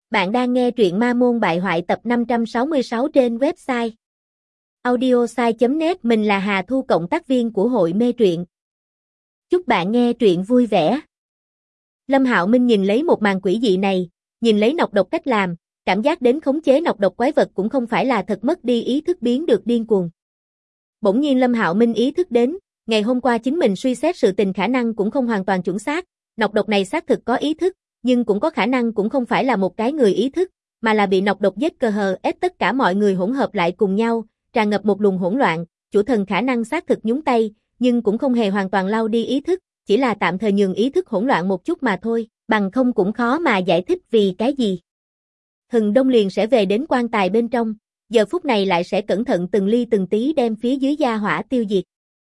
Bạn đang nghe truyện Ma Môn Bại Hoại tập 566 trên website audiosai.net. Mình là Hà Thu, cộng tác viên của hội mê truyện. Chúc bạn nghe truyện vui vẻ. Lâm Hạo Minh nhìn lấy một màn quỷ dị này, nhìn lấy nọc độc cách làm, cảm giác đến khống chế nọc độc quái vật cũng không phải là thật, mất đi ý thức biến được điên cuồng. Bỗng nhiên Lâm Hạo Minh ý thức đến, ngày hôm qua chính mình suy xét sự tình khả năng cũng không hoàn toàn chuẩn xác, nọc độc này xác thực có ý thức, nhưng cũng có khả năng cũng không phải là một cái người ý thức, mà là bị nọc độc giết cờ hờ ép tất cả mọi người hỗn hợp lại cùng nhau, tràn ngập một luồng hỗn loạn, chủ thần khả năng xác thực nhúng tay, nhưng cũng không hề hoàn toàn lau đi ý thức, chỉ là tạm thời nhường ý thức hỗn loạn một chút mà thôi, bằng không cũng khó mà giải thích vì cái gì. Hừng đông liền sẽ về đến quan tài bên trong, giờ phút này lại sẽ cẩn thận từng ly từng tí đem phía dưới gia hỏa tiêu diệt.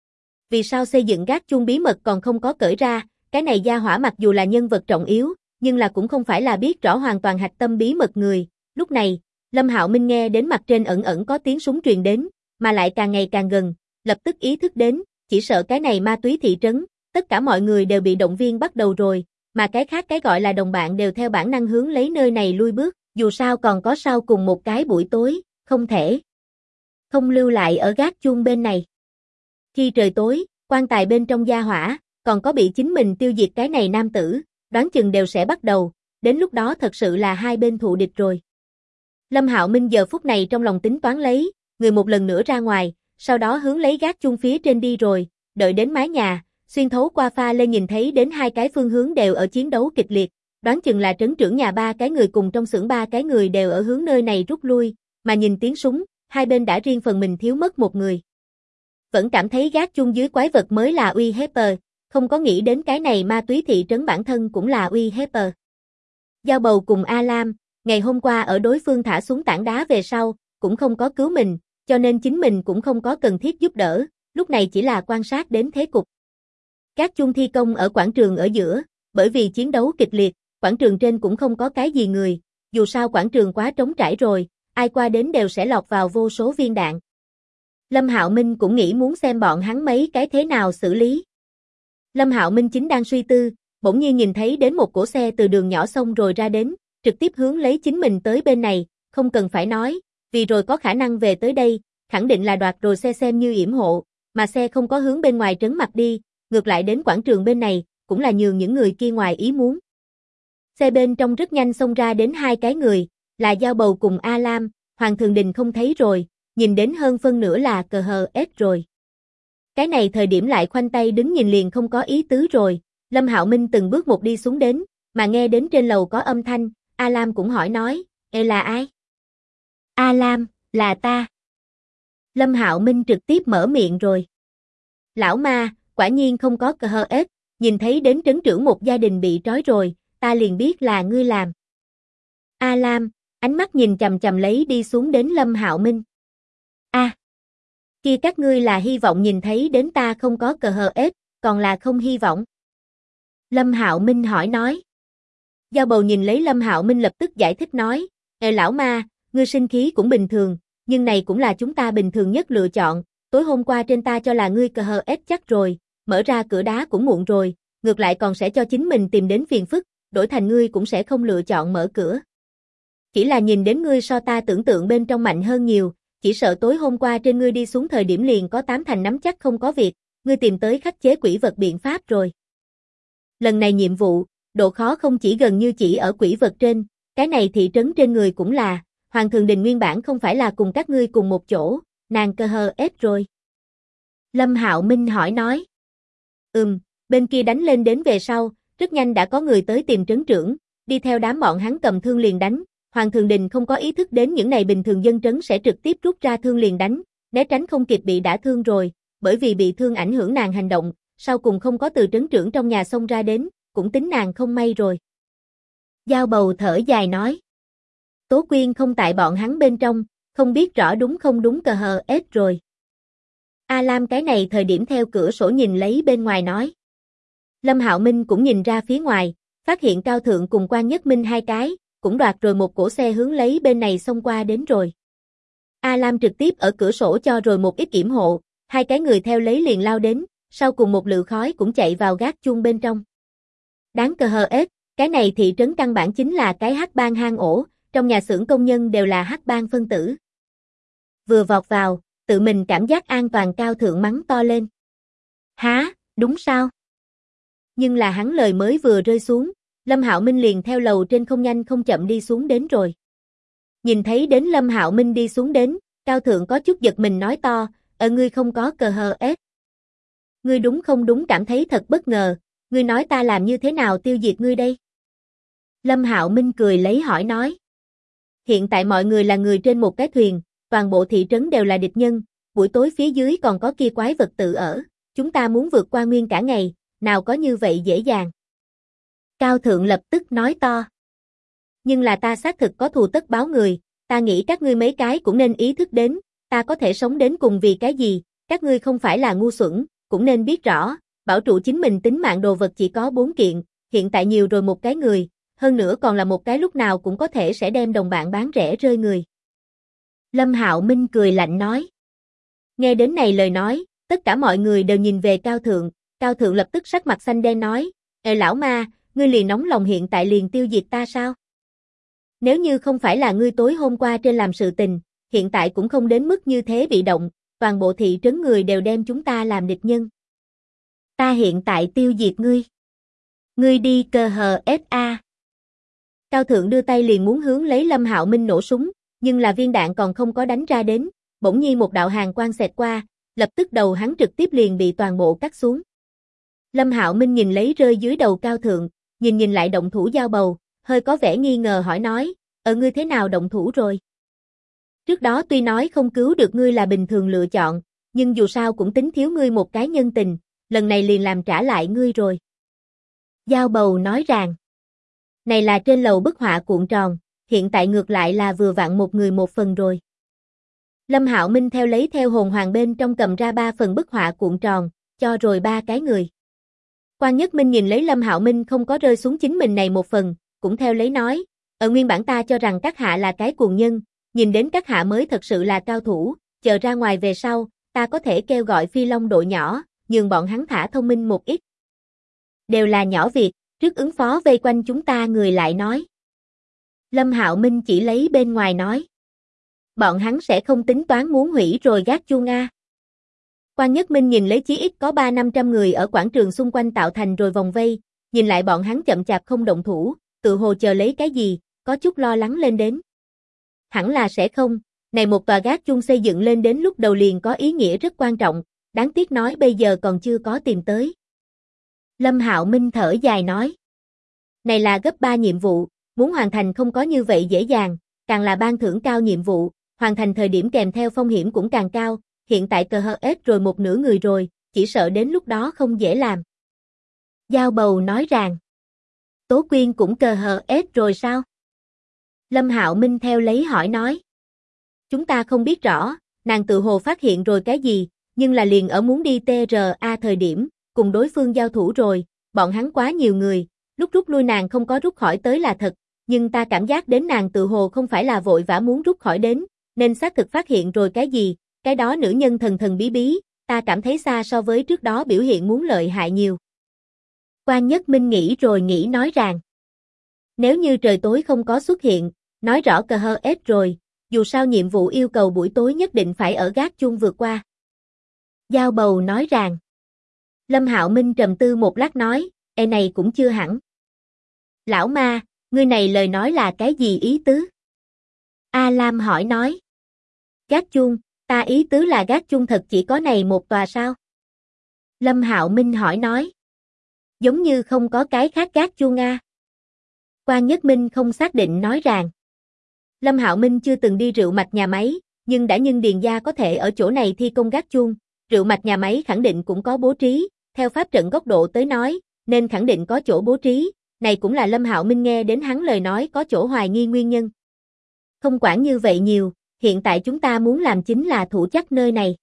Vì sao xây dựng gác chuông bí mật còn không có cởi ra, cái này gia hỏa mặc dù là nhân vật trọng yếu, nhưng là cũng không phải là biết rõ hoàn toàn hạch tâm bí mật người. Lúc này, Lâm Hạo Minh nghe đến mặt trên ẩn ẩn có tiếng súng truyền đến, mà lại càng ngày càng gần, lập tức ý thức đến, chỉ sợ cái này ma túy thị trấn, tất cả mọi người đều bị động viên bắt đầu rồi, mà cái khác cái gọi là đồng bạn đều theo bản năng hướng lấy nơi này lui bước, dù sao còn có sau cùng một cái buổi tối, không thể không lưu lại ở gác chuông bên này. Khi trời tối, quan tài bên trong gia hỏa, còn có bị chính mình tiêu diệt cái này nam tử, đoán chừng đều sẽ bắt đầu, đến lúc đó thật sự là hai bên thù địch rồi. Lâm Hạo Minh giờ phút này trong lòng tính toán lấy, người một lần nữa ra ngoài, sau đó hướng lấy gác chuông phía trên đi rồi, đợi đến mái nhà, xuyên thấu qua pha lê nhìn thấy đến hai cái phương hướng đều ở chiến đấu kịch liệt, đoán chừng là trấn trưởng nhà ba cái người cùng trong xưởng ba cái người đều ở hướng nơi này rút lui, mà nhìn tiếng súng, hai bên đã riêng phần mình thiếu mất một người. Vẫn cảm thấy gác chuông dưới quái vật mới là uy hiếp, không có nghĩ đến cái này ma túy thị trấn bản thân cũng là uy hiếp. Giao Bầu cùng A Lam, ngày hôm qua ở đối phương thả xuống tảng đá về sau, cũng không có cứu mình, cho nên chính mình cũng không có cần thiết giúp đỡ, lúc này chỉ là quan sát đến thế cục. Các chuông thi công ở quảng trường ở giữa, bởi vì chiến đấu kịch liệt, quảng trường trên cũng không có cái gì người, dù sao quảng trường quá trống trải rồi, ai qua đến đều sẽ lọt vào vô số viên đạn. Lâm Hạo Minh cũng nghĩ muốn xem bọn hắn mấy cái thế nào xử lý. Lâm Hạo Minh chính đang suy tư, bỗng nhiên nhìn thấy đến một cỗ xe từ đường nhỏ xông rồi ra đến, trực tiếp hướng lấy chính mình tới bên này, không cần phải nói, vì rồi có khả năng về tới đây, khẳng định là đoạt rồi xe xem như yểm hộ, mà xe không có hướng bên ngoài trấn mặt đi, ngược lại đến quảng trường bên này, cũng là nhường những người kia ngoài ý muốn. Xe bên trong rất nhanh xông ra đến hai cái người, là Giao Bầu cùng A Lam, Hoàng Thường Đình không thấy rồi, nhìn đến hơn phân nửa là cờ hờ ép rồi. Cái này thời điểm lại khoanh tay đứng nhìn liền không có ý tứ rồi, Lâm Hạo Minh từng bước một đi xuống đến, mà nghe đến trên lầu có âm thanh, A Lam cũng hỏi nói, là ai? A Lam, là ta. Lâm Hạo Minh trực tiếp mở miệng rồi. Lão ma, quả nhiên không có cờ hờ ép, nhìn thấy đến trấn trưởng một gia đình bị trói rồi, ta liền biết là ngươi làm. A Lam, ánh mắt nhìn chằm chằm lấy đi xuống đến Lâm Hạo Minh. Kia các ngươi là hy vọng nhìn thấy đến ta không có cờ hờ ép, còn là không hy vọng? Lâm Hạo Minh hỏi nói. Giao Bầu nhìn lấy Lâm Hạo Minh lập tức giải thích nói, lão ma, ngươi sinh khí cũng bình thường, nhưng này cũng là chúng ta bình thường nhất lựa chọn, tối hôm qua trên ta cho là ngươi cờ hờ ép chắc rồi, mở ra cửa đá cũng muộn rồi, ngược lại còn sẽ cho chính mình tìm đến phiền phức, đổi thành ngươi cũng sẽ không lựa chọn mở cửa. Chỉ là nhìn đến ngươi so ta tưởng tượng bên trong mạnh hơn nhiều, chỉ sợ tối hôm qua trên ngươi đi xuống thời điểm liền có 8 thành nắm chắc không có việc, ngươi tìm tới khắc chế quỷ vật biện pháp rồi. Lần này nhiệm vụ, độ khó không chỉ gần như chỉ ở quỷ vật trên, cái này thị trấn trên người cũng là, Hoàng Thường Đình nguyên bản không phải là cùng các ngươi cùng một chỗ, nàng cờ hờ ép rồi. Lâm Hạo Minh hỏi nói. Bên kia đánh lên đến về sau, rất nhanh đã có người tới tìm trấn trưởng, đi theo đám bọn hắn cầm thương liền đánh. Hoàng Thường Đình không có ý thức đến những này bình thường dân trấn sẽ trực tiếp rút ra thương liền đánh, né tránh không kịp bị đả thương rồi, bởi vì bị thương ảnh hưởng nàng hành động, sau cùng không có từ trấn trưởng trong nhà xông ra đến, cũng tính nàng không may rồi. Giao Bầu thở dài nói. Tố Quyên không tại bọn hắn bên trong, không biết rõ đúng không đúng cờ hờ ép rồi. A Lam cái này thời điểm theo cửa sổ nhìn lấy bên ngoài nói. Lâm Hạo Minh cũng nhìn ra phía ngoài, phát hiện Cao Thượng cùng Quan Nhất Minh hai cái, cũng đoạt rồi một cỗ xe hướng lấy bên này xông qua đến rồi. A Lam trực tiếp ở cửa sổ cho rồi một ít yểm hộ, hai cái người theo lấy liền lao đến, sau cùng một lựu khói cũng chạy vào gác chuông bên trong. Đáng cờ hờ ép, cái này thị trấn căn bản chính là cái hắc bang hang ổ, trong nhà xưởng công nhân đều là hắc bang phân tử. Vừa vọt vào, tự mình cảm giác an toàn Cao Thượng mắng to lên. Há, đúng sao? Nhưng là hắn lời mới vừa rơi xuống, Lâm Hạo Minh liền theo lầu trên không nhanh không chậm đi xuống đến rồi. Nhìn thấy đến Lâm Hạo Minh đi xuống đến, Cao Thượng có chút giật mình nói to, ngươi không có cờ hờ ép. Ngươi đúng không đúng cảm thấy thật bất ngờ, ngươi nói ta làm như thế nào tiêu diệt ngươi đây? Lâm Hạo Minh cười lấy hỏi nói. Hiện tại mọi người là người trên một cái thuyền, toàn bộ thị trấn đều là địch nhân, buổi tối phía dưới còn có kia quái vật tự ở, chúng ta muốn vượt qua nguyên cả ngày, nào có như vậy dễ dàng. Cao Thượng lập tức nói to. Nhưng là ta xác thực có thù tất báo người, ta nghĩ các ngươi mấy cái cũng nên ý thức đến, ta có thể sống đến cùng vì cái gì, các ngươi không phải là ngu xuẩn, cũng nên biết rõ, bảo trụ chính mình tính mạng đồ vật chỉ có 4 kiện, hiện tại nhiều rồi một cái người, hơn nữa còn là một cái lúc nào cũng có thể sẽ đem đồng bạn bán rẻ rơi người. Lâm Hạo Minh cười lạnh nói. Nghe đến này lời nói, tất cả mọi người đều nhìn về Cao Thượng lập tức sắc mặt xanh đen nói, Ê lão ma, ngươi liền nóng lòng hiện tại liền tiêu diệt ta sao? Nếu như không phải là ngươi tối hôm qua trên làm sự tình, hiện tại cũng không đến mức như thế bị động, toàn bộ thị trấn người đều đem chúng ta làm địch nhân. Ta hiện tại tiêu diệt ngươi. Ngươi đi cờ hờ SA. Cao Thượng đưa tay liền muốn hướng lấy Lâm Hạo Minh nổ súng, nhưng là viên đạn còn không có đánh ra đến, bỗng nhiên một đạo hàn quang xẹt qua, lập tức đầu hắn trực tiếp liền bị toàn bộ cắt xuống. Lâm Hạo Minh nhìn lấy rơi dưới đầu Cao Thượng, nhìn lại động thủ Dao Bầu, hơi có vẻ nghi ngờ hỏi nói, ngươi thế nào động thủ rồi? Trước đó tuy nói không cứu được ngươi là bình thường lựa chọn, nhưng dù sao cũng tính thiếu ngươi một cái nhân tình, lần này liền làm trả lại ngươi rồi. Dao Bầu nói rằng, này là trên lầu bức họa cuộn tròn, hiện tại ngược lại là vừa vặn một người một phần rồi. Lâm Hạo Minh lấy theo hồn hoàng bên trong cầm ra 3 phần bức họa cuộn tròn, cho rồi 3 cái người. Quan Nhất Minh nhìn lấy Lâm Hạo Minh không có rơi xuống chính mình này một phần, cũng theo lấy nói, nguyên bản ta cho rằng các hạ là cái cuồng nhân, nhìn đến các hạ mới thật sự là cao thủ, chờ ra ngoài về sau, ta có thể kêu gọi Phi Long đội nhỏ, nhường bọn hắn thả thông minh một ít. Đều là nhỏ việc, trước ứng phó vây quanh chúng ta người lại nói. Lâm Hạo Minh chỉ lấy bên ngoài nói. Bọn hắn sẽ không tính toán muốn hủy rồi gác chuông a. Quan Nhất Minh nhìn lấy chí ít có 300-500 người ở quảng trường xung quanh tạo thành rồi vòng vây, nhìn lại bọn hắn chậm chạp không động thủ, tự hồ chờ lấy cái gì, có chút lo lắng lên đến. Hẳn là sẽ không, này một tòa gác chuông xây dựng lên đến lúc đầu liền có ý nghĩa rất quan trọng, đáng tiếc nói bây giờ còn chưa có tìm tới. Lâm Hạo Minh thở dài nói. Này là gấp 3 nhiệm vụ, muốn hoàn thành không có như vậy dễ dàng, càng là ban thưởng cao nhiệm vụ, hoàn thành thời điểm kèm theo phong hiểm cũng càng cao, hiện tại cờ hờ ết rồi một nửa người rồi, chỉ sợ đến lúc đó không dễ làm. Dao Bầu nói rằng, Tố Quyên cũng cờ hờ ết rồi sao? Lâm Hạo Minh theo lấy hỏi nói. Chúng ta không biết rõ, nàng tự hồ phát hiện rồi cái gì, nhưng là liền ở muốn đi TRA thời điểm, cùng đối phương giao thủ rồi, bọn hắn quá nhiều người, lúc rút lui nàng không có rút khỏi tới là thật, nhưng ta cảm giác đến nàng tự hồ không phải là vội vã muốn rút khỏi đến, nên xác thực phát hiện rồi cái gì, cái đó nữ nhân thần thần bí bí, ta cảm thấy xa so với trước đó biểu hiện muốn lợi hại nhiều. Quan Nhất Minh nghĩ rồi nghĩ nói rằng, nếu như trời tối không có xuất hiện, nói rõ cờ hờ ết rồi, dù sao nhiệm vụ yêu cầu buổi tối nhất định phải ở gác chuông vượt qua. Dao Bầu nói rằng, Lâm Hạo Minh trầm tư một lát nói, này cũng chưa hẳn. Lão ma, ngươi này lời nói là cái gì ý tứ? A Lam hỏi nói. Gác chuông, ta ý tứ là gác chuông thật chỉ có này một tòa sao? Lâm Hạo Minh hỏi nói. Giống như không có cái khác gác chuông a. Quan Nhất Minh không xác định nói rằng. Lâm Hạo Minh chưa từng đi rượu mạch nhà máy, nhưng đã nhưng Điền gia có thể ở chỗ này thi công gác chuông, rượu mạch nhà máy khẳng định cũng có bố trí, theo pháp trận góc độ tới nói, nên khẳng định có chỗ bố trí, này cũng là Lâm Hạo Minh nghe đến hắn lời nói có chỗ hoài nghi nguyên nhân. Không quản như vậy nhiều, hiện tại chúng ta muốn làm chính là thủ chắc nơi này.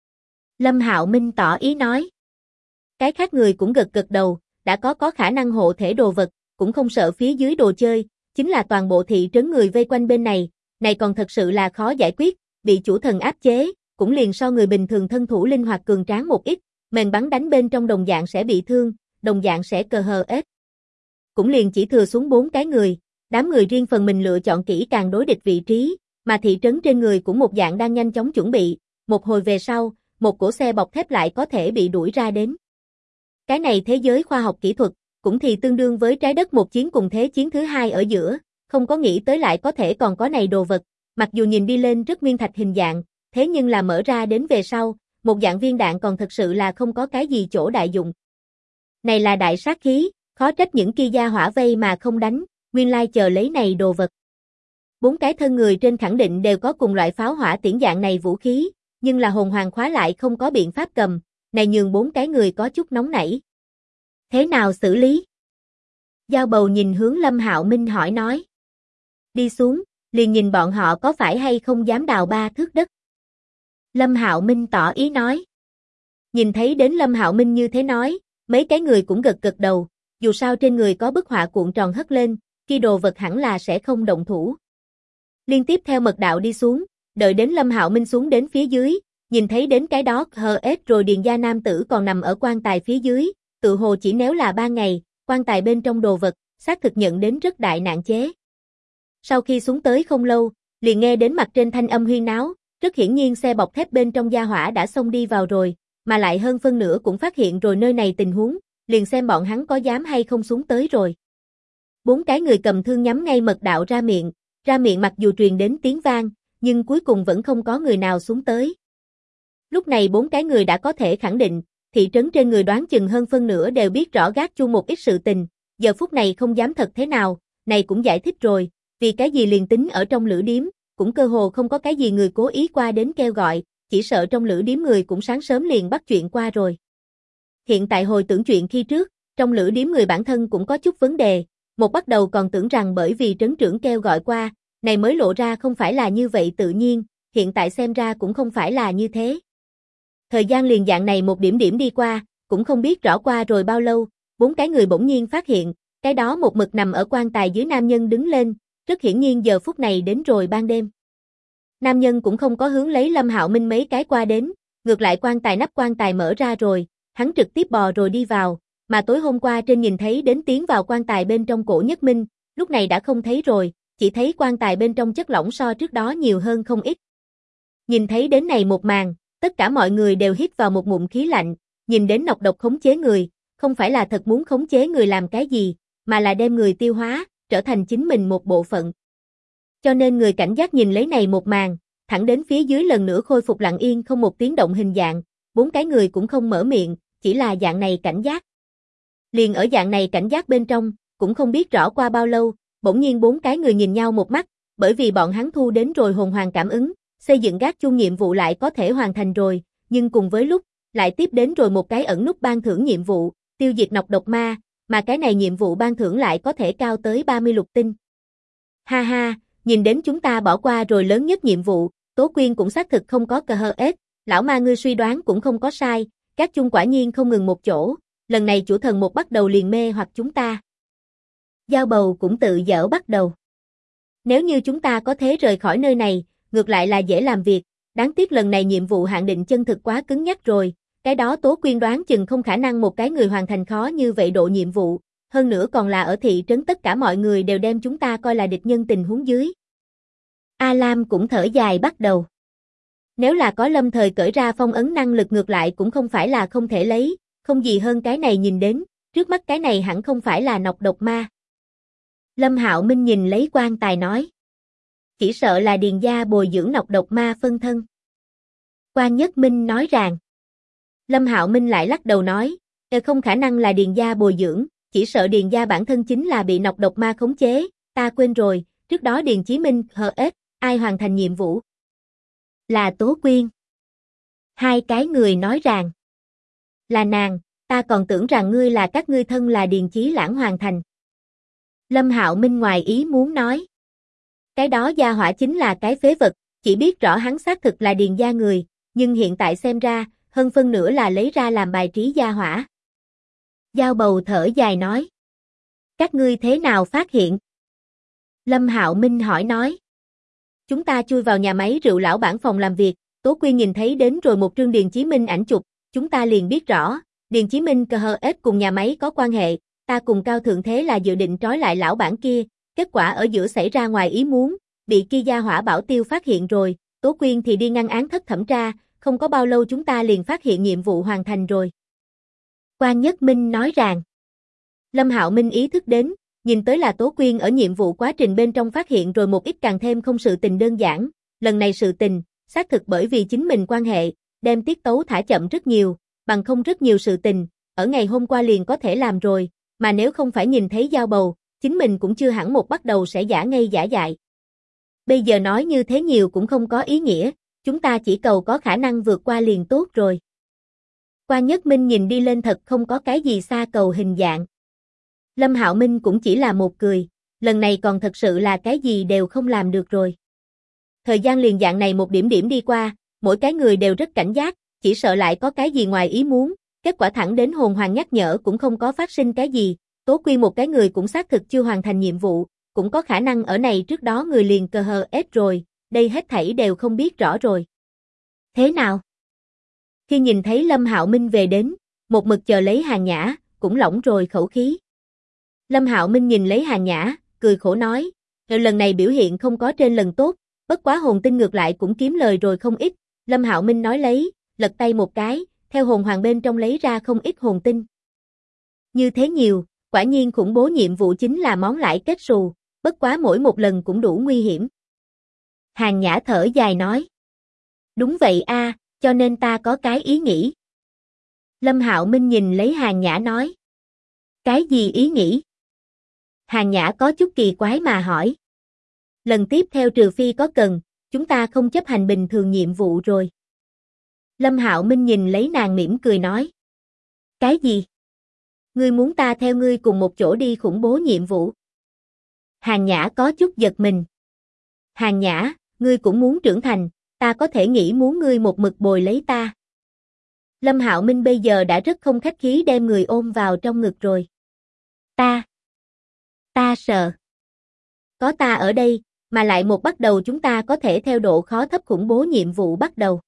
Lâm Hạo Minh tỏ ý nói. Cái khác người cũng gật gật đầu, đã có khả năng hộ thể đồ vật, cũng không sợ phía dưới đồ chơi, chính là toàn bộ thị trấn người vây quanh bên này còn thật sự là khó giải quyết, bị chủ thần áp chế, cũng liền so người bình thường thân thủ linh hoạt cường tráng một ít, mền bắn đánh bên trong đồng dạng sẽ bị thương, đồng dạng sẽ cờ hờ ết. Cũng liền chỉ thừa xuống 4 cái người, Đám người riêng phần mình lựa chọn kỹ càng đối địch vị trí, mà thị trấn trên người cũng một dạng đang nhanh chóng chuẩn bị, một hồi về sau, một cỗ xe bọc thép lại có thể bị đuổi ra đến. Cái này thế giới khoa học kỹ thuật, cũng thì tương đương với trái đất một chiến cùng thế chiến thứ hai ở giữa, không có nghĩ tới lại có thể còn có này đồ vật, mặc dù nhìn đi lên rất nguyên thạch hình dạng, thế nhưng là mở ra đến về sau, một dạng viên đạn còn thực sự là không có cái gì chỗ đại dụng. Này là đại sát khí, khó trách những kia gia hỏa vây mà không đánh, nguyên lai chờ lấy này đồ vật. 4 cái thân người trên khẳng định đều có cùng loại pháo hỏa tiễn dạng này vũ khí, nhưng là hồn hoàng khóa lại không có biện pháp cầm, này nhường 4 cái người có chút nóng nảy. Thế nào xử lý? Giao Bầu nhìn hướng Lâm Hạo Minh hỏi nói. Đi xuống, liền nhìn bọn họ có phải hay không dám đào 3 thước đất. Lâm Hạo Minh tỏ ý nói. Nhìn thấy đến Lâm Hạo Minh như thế nói, mấy cái người cũng gật gật đầu, dù sao trên người có bức họa cuộn tròn hất lên, kia đồ vật hẳn là sẽ không động thủ. Liên tiếp theo mật đạo đi xuống, đợi đến Lâm Hạo Minh xuống đến phía dưới, nhìn thấy đến cái đó HS rồi điền gia nam tử còn nằm ở quan tài phía dưới, tự hồ chỉ nếu là 3 ngày, quan tài bên trong đồ vật, xác thực nhận đến rất đại nạn chế. Sau khi xuống tới không lâu, liền nghe đến mặt trên thanh âm huyên náo, rất hiển nhiên xe bọc thép bên trong gia hỏa đã xông đi vào rồi, mà lại hơn phân nửa cũng phát hiện rồi nơi này tình huống, liền xem bọn hắn có dám hay không xuống tới rồi. 4 cái người cầm thương nhắm ngay mật đạo ra miệng mặc dù truyền đến tiếng vang, nhưng cuối cùng vẫn không có người nào xuống tới. Lúc này 4 cái người đã có thể khẳng định, thị trấn trên người đoán chừng hơn phân nửa đều biết rõ gác chu một ít sự tình, giờ phút này không dám thật thế nào, này cũng giải thích rồi, vì cái gì liền tính ở trong lữ điếm, cũng cơ hồ không có cái gì người cố ý qua đến kêu gọi, chỉ sợ trong lữ điếm người cũng sáng sớm liền bắt chuyện qua rồi. Hiện tại hồi tưởng chuyện khi trước, trong lữ điếm người bản thân cũng có chút vấn đề, một bắt đầu còn tưởng rằng bởi vì trấn trưởng kêu gọi qua, này mới lộ ra không phải là như vậy tự nhiên, hiện tại xem ra cũng không phải là như thế. Thời gian liền dạng này một điểm điểm đi qua, cũng không biết rõ qua rồi bao lâu, 4 cái người bỗng nhiên phát hiện, cái đó một mực nằm ở quan tài dưới nam nhân đứng lên, rất hiển nhiên giờ phút này đến rồi ban đêm. Nam nhân cũng không có hướng lấy Lâm Hạo Minh mấy cái qua đến, ngược lại quan tài nắp quan tài mở ra rồi, hắn trực tiếp bò rồi đi vào, mà tối hôm qua trên nhìn thấy đến tiến vào quan tài bên trong Cổ Nhất Minh, lúc này đã không thấy rồi, chỉ thấy quan tài bên trong chất lỏng so trước đó nhiều hơn không ít. Nhìn thấy đến này một màn, tất cả mọi người đều hít vào một ngụm khí lạnh, nhìn đến nọc độc khống chế người, không phải là thật muốn khống chế người làm cái gì, mà là đem người tiêu hóa, trở thành chính mình một bộ phận. Cho nên người cảnh giác nhìn lấy này một màn, thẳng đến phía dưới lần nữa khôi phục lặng yên không một tiếng động hình dạng, 4 cái người cũng không mở miệng, chỉ là dạng này cảnh giác. Liền ở dạng này cảnh giác bên trong, cũng không biết rõ qua bao lâu, bỗng nhiên 4 cái người nhìn nhau một mắt, bởi vì bọn hắn thu đến rồi hồn hoàng cảm ứng, xây dựng gác chung nhiệm vụ lại có thể hoàn thành rồi, nhưng cùng với lúc, lại tiếp đến rồi một cái ẩn nút ban thưởng nhiệm vụ, tiêu diệt nọc độc ma, mà cái này nhiệm vụ ban thưởng lại có thể cao tới 30 lục tinh. Ha ha, nhìn đến chúng ta bỏ qua rồi lớn nhất nhiệm vụ, Tố Quyên cũng xác thực không có KHS, lão ma ngươi suy đoán cũng không có sai, gác chung quả nhiên không ngừng một chỗ, lần này chủ thần một bắt đầu liền mê hoặc chúng ta. Giao Bầu cũng tự dở bắt đầu. Nếu như chúng ta có thể rời khỏi nơi này, ngược lại là dễ làm việc, đáng tiếc lần này nhiệm vụ hạn định chân thực quá cứng nhắc rồi, cái đó Tố Quyên đoán chừng không khả năng một cái người hoàn thành khó như vậy độ nhiệm vụ, hơn nữa còn là ở thị trấn tất cả mọi người đều đem chúng ta coi là địch nhân tình huống dưới. A Lam cũng thở dài bắt đầu. Nếu là có lâm thời cởi ra phong ấn năng lực ngược lại cũng không phải là không thể lấy, không gì hơn cái này nhìn đến, trước mắt cái này hẳn không phải là nọc độc ma. Lâm Hạo Minh nhìn lấy quan tài nói. Chỉ sợ là điền gia bồi dưỡng nọc độc ma phân thân. Quan Nhất Minh nói rằng. Lâm Hạo Minh lại lắc đầu nói, không khả năng là điền gia bồi dưỡng, chỉ sợ điền gia bản thân chính là bị nọc độc ma khống chế, ta quên rồi, trước đó Điền Chí Minh, HS, ai hoàn thành nhiệm vụ? Là Tố Quyên. 2 cái người nói rằng. Là nàng, ta còn tưởng rằng ngươi là các ngươi thân là Điền Chí Lãng hoàn thành. Lâm Hạo Minh ngoài ý muốn nói. Cái đó gia hỏa chính là cái phế vật, chỉ biết rõ hắn xác thực là Điền gia người, nhưng hiện tại xem ra, hơn phân nửa là lấy ra làm bài trí gia hỏa. Giao Bầu thở dài nói. Các ngươi thế nào phát hiện? Lâm Hạo Minh hỏi nói. Chúng ta chui vào nhà máy rượu lão bản phòng làm việc, Tố Quyên nhìn thấy đến rồi một trương Điền Chí Minh ảnh chụp, chúng ta liền biết rõ, Điền Chí Minh KHS cùng nhà máy có quan hệ, ta cùng Cao Thượng Thế là dự định trói lại lão bản kia, kết quả ở giữa xảy ra ngoài ý muốn, bị kia gia hỏa bảo tiêu phát hiện rồi, Tố Quyên thì đi ngăn án thất thẩm tra, không có bao lâu chúng ta liền phát hiện nhiệm vụ hoàn thành rồi. Quan Nhất Minh nói rằng, Lâm Hạo Minh ý thức đến, nhìn tới là Tố Quyên ở nhiệm vụ quá trình bên trong phát hiện rồi một ít càng thêm không sự tình đơn giản, lần này sự tình, xác thực bởi vì chính mình quan hệ, đem tiết tấu thả chậm rất nhiều, bằng không rất nhiều sự tình, ở ngày hôm qua liền có thể làm rồi, mà nếu không phải nhìn thấy dao bầu, chính mình cũng chưa hẳn một bắt đầu sẽ giả ngây giả dại. Bây giờ nói như thế nhiều cũng không có ý nghĩa, chúng ta chỉ cầu có khả năng vượt qua liền tốt rồi. Quan Nhất Minh nhìn đi lên thật không có cái gì xa cầu hình dạng. Lâm Hạo Minh cũng chỉ là một cười, lần này còn thật sự là cái gì đều không làm được rồi. Thời gian liền dạng này một điểm điểm đi qua, mỗi cái người đều rất cảnh giác, chỉ sợ lại có cái gì ngoài ý muốn, kết quả thẳng đến hồn hoàng nhắc nhở cũng không có phát sinh cái gì, Tố Quyên một cái người cũng xác thực chưa hoàn thành nhiệm vụ, cũng có khả năng ở này trước đó người liền cờ hờ ết rồi, đây hết thảy đều không biết rõ rồi. Thế nào? Khi nhìn thấy Lâm Hạo Minh về đến, một mực chờ lấy Hàn Nhã, cũng lỏng rồi khẩu khí. Lâm Hạo Minh nhìn lấy Hàn Nhã, cười khổ nói, lần này biểu hiện không có trên lần tốt, bất quá hồn tinh ngược lại cũng kiếm lời rồi không ít. Lâm Hạo Minh nói lấy, lật tay một cái, theo hồn hoàng bên trong lấy ra không ít hồn tinh. Như thế nhiều, quả nhiên khủng bố nhiệm vụ chính là món lãi kết xù, bất quá mỗi một lần cũng đủ nguy hiểm. Hàn Nhã thở dài nói. Đúng vậy a, cho nên ta có cái ý nghĩ. Lâm Hạo Minh nhìn lấy Hàn Nhã nói. Cái gì ý nghĩ? Hàn Nhã có chút kỳ quái mà hỏi. Lần tiếp theo trừ phi có cần, chúng ta không chấp hành bình thường nhiệm vụ rồi. Lâm Hạo Minh nhìn lấy nàng mỉm cười nói. Cái gì? Ngươi muốn ta theo ngươi cùng một chỗ đi khủng bố nhiệm vụ? Hàn Nhã có chút giật mình. Hàn Nhã, ngươi cũng muốn trưởng thành, ta có thể nghĩ muốn ngươi một mực bồi lấy ta. Lâm Hạo Minh bây giờ đã rất không khách khí đem người ôm vào trong ngực rồi. Ta sợ. Có ta ở đây, mà lại một bắt đầu chúng ta có thể theo độ khó thấp khủng bố nhiệm vụ bắt đầu.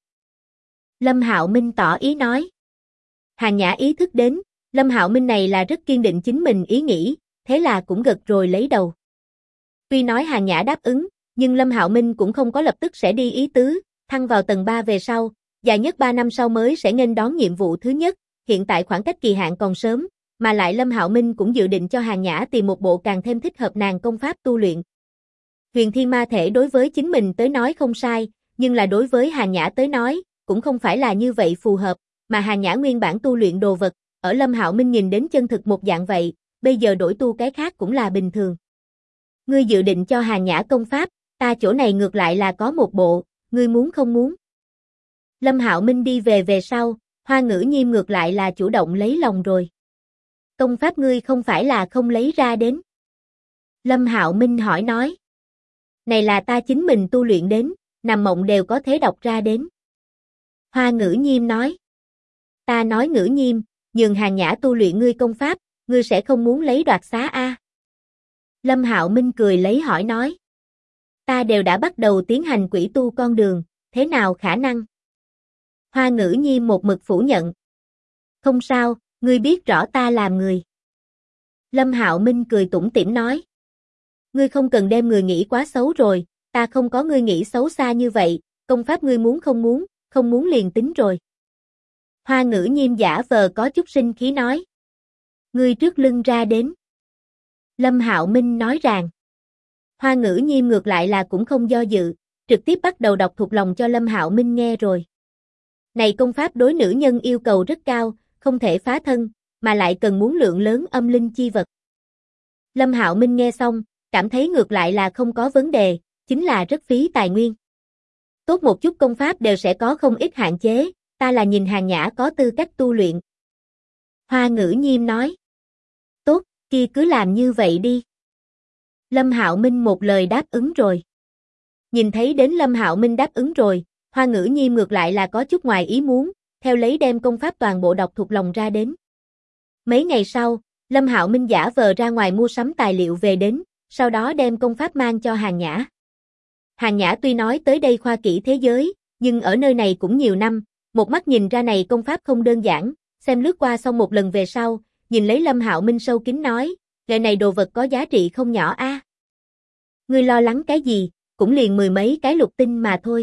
Lâm Hạo Minh tỏ ý nói. Hàn Nhã ý thức đến, Lâm Hạo Minh này là rất kiên định chính mình ý nghĩ, thế là cũng gật rồi lấy đầu. Tuy nói Hàn Nhã đáp ứng, nhưng Lâm Hạo Minh cũng không có lập tức sẽ đi ý tứ, thăng vào tầng 3 về sau, dài nhất 3 năm sau mới sẽ nghênh đón nhiệm vụ thứ nhất, hiện tại khoảng cách kỳ hạn còn sớm, mà lại Lâm Hạo Minh cũng dự định cho Hàn Nhã tìm một bộ càng thêm thích hợp nàng công pháp tu luyện. Huyền Thiên Ma Thể đối với chính mình tới nói không sai, nhưng là đối với Hàn Nhã tới nói, cũng không phải là như vậy phù hợp, mà Hàn Nhã nguyên bản tu luyện đồ vật, ở Lâm Hạo Minh nhìn đến chân thực một dạng vậy, bây giờ đổi tu cái khác cũng là bình thường. Ngươi dự định cho Hàn Nhã công pháp, ta chỗ này ngược lại là có một bộ, ngươi muốn không muốn? Lâm Hạo Minh đi về sau, Hoa Ngữ Nhiêm ngược lại là chủ động lấy lòng rồi. Công pháp ngươi không phải là không lấy ra đến. Lâm Hạo Minh hỏi nói. Này là ta chính mình tu luyện đến, nằm mộng đều có thể đọc ra đến. Hoa Ngữ Nhiêm nói. Ta nói Ngữ Nhiêm, nhường Hàn Nhã tu luyện ngươi công pháp, ngươi sẽ không muốn lấy đoạt xá a? Lâm Hạo Minh cười lấy hỏi nói. Ta đều đã bắt đầu tiến hành quỷ tu con đường, thế nào khả năng? Hoa Ngữ Nhiêm một mực phủ nhận. Không sao, ngươi biết rõ ta làm người. Lâm Hạo Minh cười tủm tỉm nói. Ngươi không cần đem người nghĩ quá xấu rồi, ta không có ngươi nghĩ xấu xa như vậy, công pháp ngươi muốn không muốn liền tính rồi. Hoa Ngữ Nhiêm giả vờ có chút sinh khí nói. Ngươi trước lưng ra đến. Lâm Hạo Minh nói rằng. Hoa Ngữ Nhiêm ngược lại là cũng không do dự, trực tiếp bắt đầu đọc thuộc lòng cho Lâm Hạo Minh nghe rồi. Này công pháp đối nữ nhân yêu cầu rất cao, không thể phá thân, mà lại cần muốn lượng lớn âm linh chi vật. Lâm Hạo Minh nghe xong, cảm thấy ngược lại là không có vấn đề, chính là rất phí tài nguyên. Tốt một chút công pháp đều sẽ có không ít hạn chế, ta là nhìn Hàn Nhã có tư cách tu luyện. Hoa Ngữ Nhiêm nói. Tốt, kia cứ làm như vậy đi. Lâm Hạo Minh một lời đáp ứng rồi. Nhìn thấy đến Lâm Hạo Minh đáp ứng rồi, Hoa Ngữ Nhiêm ngược lại là có chút ngoài ý muốn, theo lấy đem công pháp toàn bộ đọc thuộc lòng ra đến. Mấy ngày sau, Lâm Hạo Minh giả vờ ra ngoài mua sắm tài liệu về đến, sau đó đem công pháp mang cho Hàn Nhã. Hàn Nhã tuy nói tới đây khoa kỹ thế giới, nhưng ở nơi này cũng nhiều năm, một mắt nhìn ra này công pháp không đơn giản, xem lướt qua xong một lần về sau, nhìn lấy Lâm Hạo Minh sâu kín nói, loại này đồ vật có giá trị không nhỏ a. Ngươi lo lắng cái gì, cũng liền mười mấy cái lục tinh mà thôi.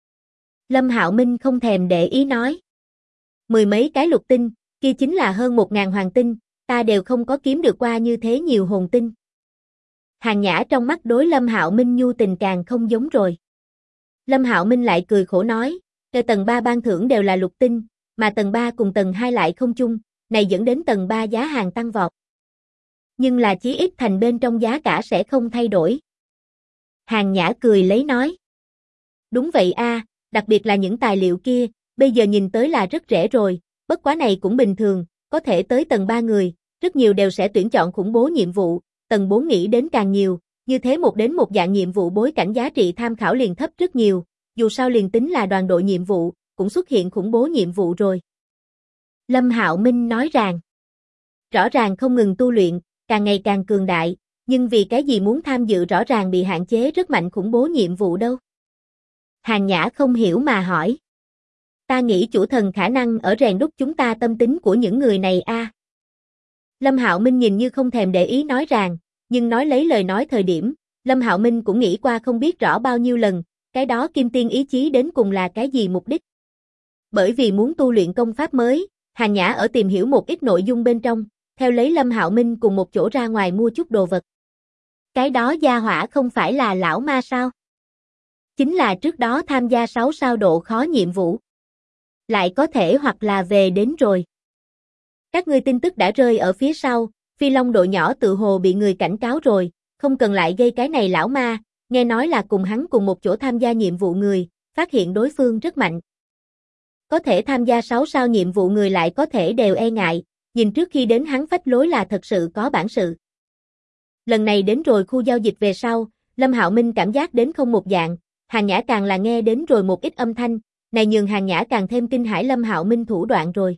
Lâm Hạo Minh không thèm để ý nói. Mười mấy cái lục tinh, kia chính là hơn 1.000 hoàng tinh, ta đều không có kiếm được qua như thế nhiều hồn tinh. Hàn Nhã trong mắt đối Lâm Hạo Minh nhu tình càng không giống rồi. Lâm Hạo Minh lại cười khổ nói, ở tầng 3 ban thưởng đều là lục tinh, mà tầng 3 cùng tầng 2 lại không chung, này dẫn đến tầng 3 giá hàng tăng vọt. Nhưng là chí ít thành bên trong giá cả sẽ không thay đổi. Hàn Nhã cười lấy nói. Đúng vậy a, đặc biệt là những tài liệu kia, bây giờ nhìn tới là rất rẻ rồi, bất quá này cũng bình thường, có thể tới tầng 3 người, rất nhiều đều sẽ tuyển chọn khủng bố nhiệm vụ, tầng 4 nghĩ đến càng nhiều, như thế một đến một dạng nhiệm vụ bối cảnh giá trị tham khảo liền thấp rất nhiều, dù sao liền tính là đoàn đội nhiệm vụ, cũng xuất hiện khủng bố nhiệm vụ rồi. Lâm Hạo Minh nói rằng, rõ ràng không ngừng tu luyện, càng ngày càng cường đại, nhưng vì cái gì muốn tham dự rõ ràng bị hạn chế rất mạnh khủng bố nhiệm vụ đâu? Hàn Nhã không hiểu mà hỏi. Ta nghĩ chủ thần khả năng ở rèn đúc chúng ta tâm tính của những người này a. Lâm Hạo Minh nhìn như không thèm để ý nói rằng, nhưng nói lấy lời nói thời điểm, Lâm Hạo Minh cũng nghĩ qua không biết rõ bao nhiêu lần, cái đó kim tiên ý chí đến cùng là cái gì mục đích. Bởi vì muốn tu luyện công pháp mới, Hàn Nhã ở tìm hiểu một ít nội dung bên trong, theo lấy Lâm Hạo Minh cùng một chỗ ra ngoài mua chút đồ vật. Cái đó gia hỏa không phải là lão ma sao? Chính là trước đó tham gia 6 sao độ khó nhiệm vụ. Lại có thể hoặc là về đến rồi. Các ngươi tin tức đã rơi ở phía sau, Phi Long đội nhỏ tự hồ bị người cảnh cáo rồi, không cần lại gây cái này lão ma, nghe nói là cùng hắn cùng một chỗ tham gia nhiệm vụ người, phát hiện đối phương rất mạnh. Có thể tham gia 6 sao nhiệm vụ người lại có thể đều e ngại, nhìn trước khi đến hắn phách lối là thật sự có bản sự. Lần này đến rồi khu giao dịch về sau, Lâm Hạo Minh cảm giác đến không một dạng, Hàn Nhã càng là nghe đến rồi một ít âm thanh, này nhường Hàn Nhã càng thêm kinh hãi Lâm Hạo Minh thủ đoạn rồi.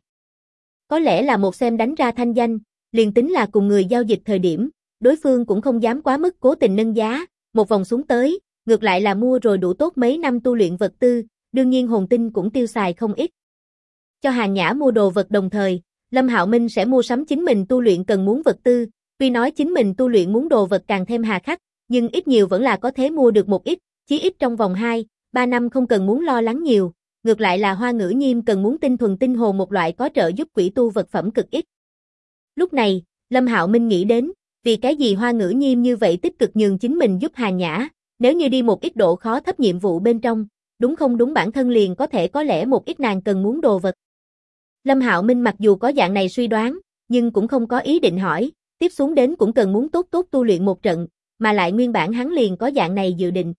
Có lẽ là một xem đánh ra thanh danh, liền tính là cùng người giao dịch thời điểm, đối phương cũng không dám quá mức cố tình nâng giá, một vòng xuống tới, ngược lại là mua rồi đủ tốt mấy năm tu luyện vật tư, đương nhiên hồn tinh cũng tiêu xài không ít. Cho Hàn Nhã mua đồ vật đồng thời, Lâm Hạo Minh sẽ mua sắm chính mình tu luyện cần muốn vật tư, tuy nói chính mình tu luyện muốn đồ vật càng thêm hà khắc, nhưng ít nhiều vẫn là có thể mua được một ít, chí ít trong vòng 2-3 năm không cần muốn lo lắng nhiều, ngược lại là Hoa Ngữ Nhiêm cần muốn tinh thuần tinh hồn một loại có trợ giúp quỷ tu vật phẩm cực ít. Lúc này, Lâm Hạo Minh nghĩ đến, vì cái gì Hoa Ngữ Nhiêm như vậy tích cực nhường chính mình giúp Hàn Nhã, nếu như đi một ít độ khó thấp nhiệm vụ bên trong, đúng không đúng bản thân liền có lẽ một ít nàng cần muốn đồ vật. Lâm Hạo Minh mặc dù có dạng này suy đoán, nhưng cũng không có ý định hỏi, tiếp xuống đến cũng cần muốn tốt tốt tu luyện một trận, mà lại nguyên bản hắn liền có dạng này dự định.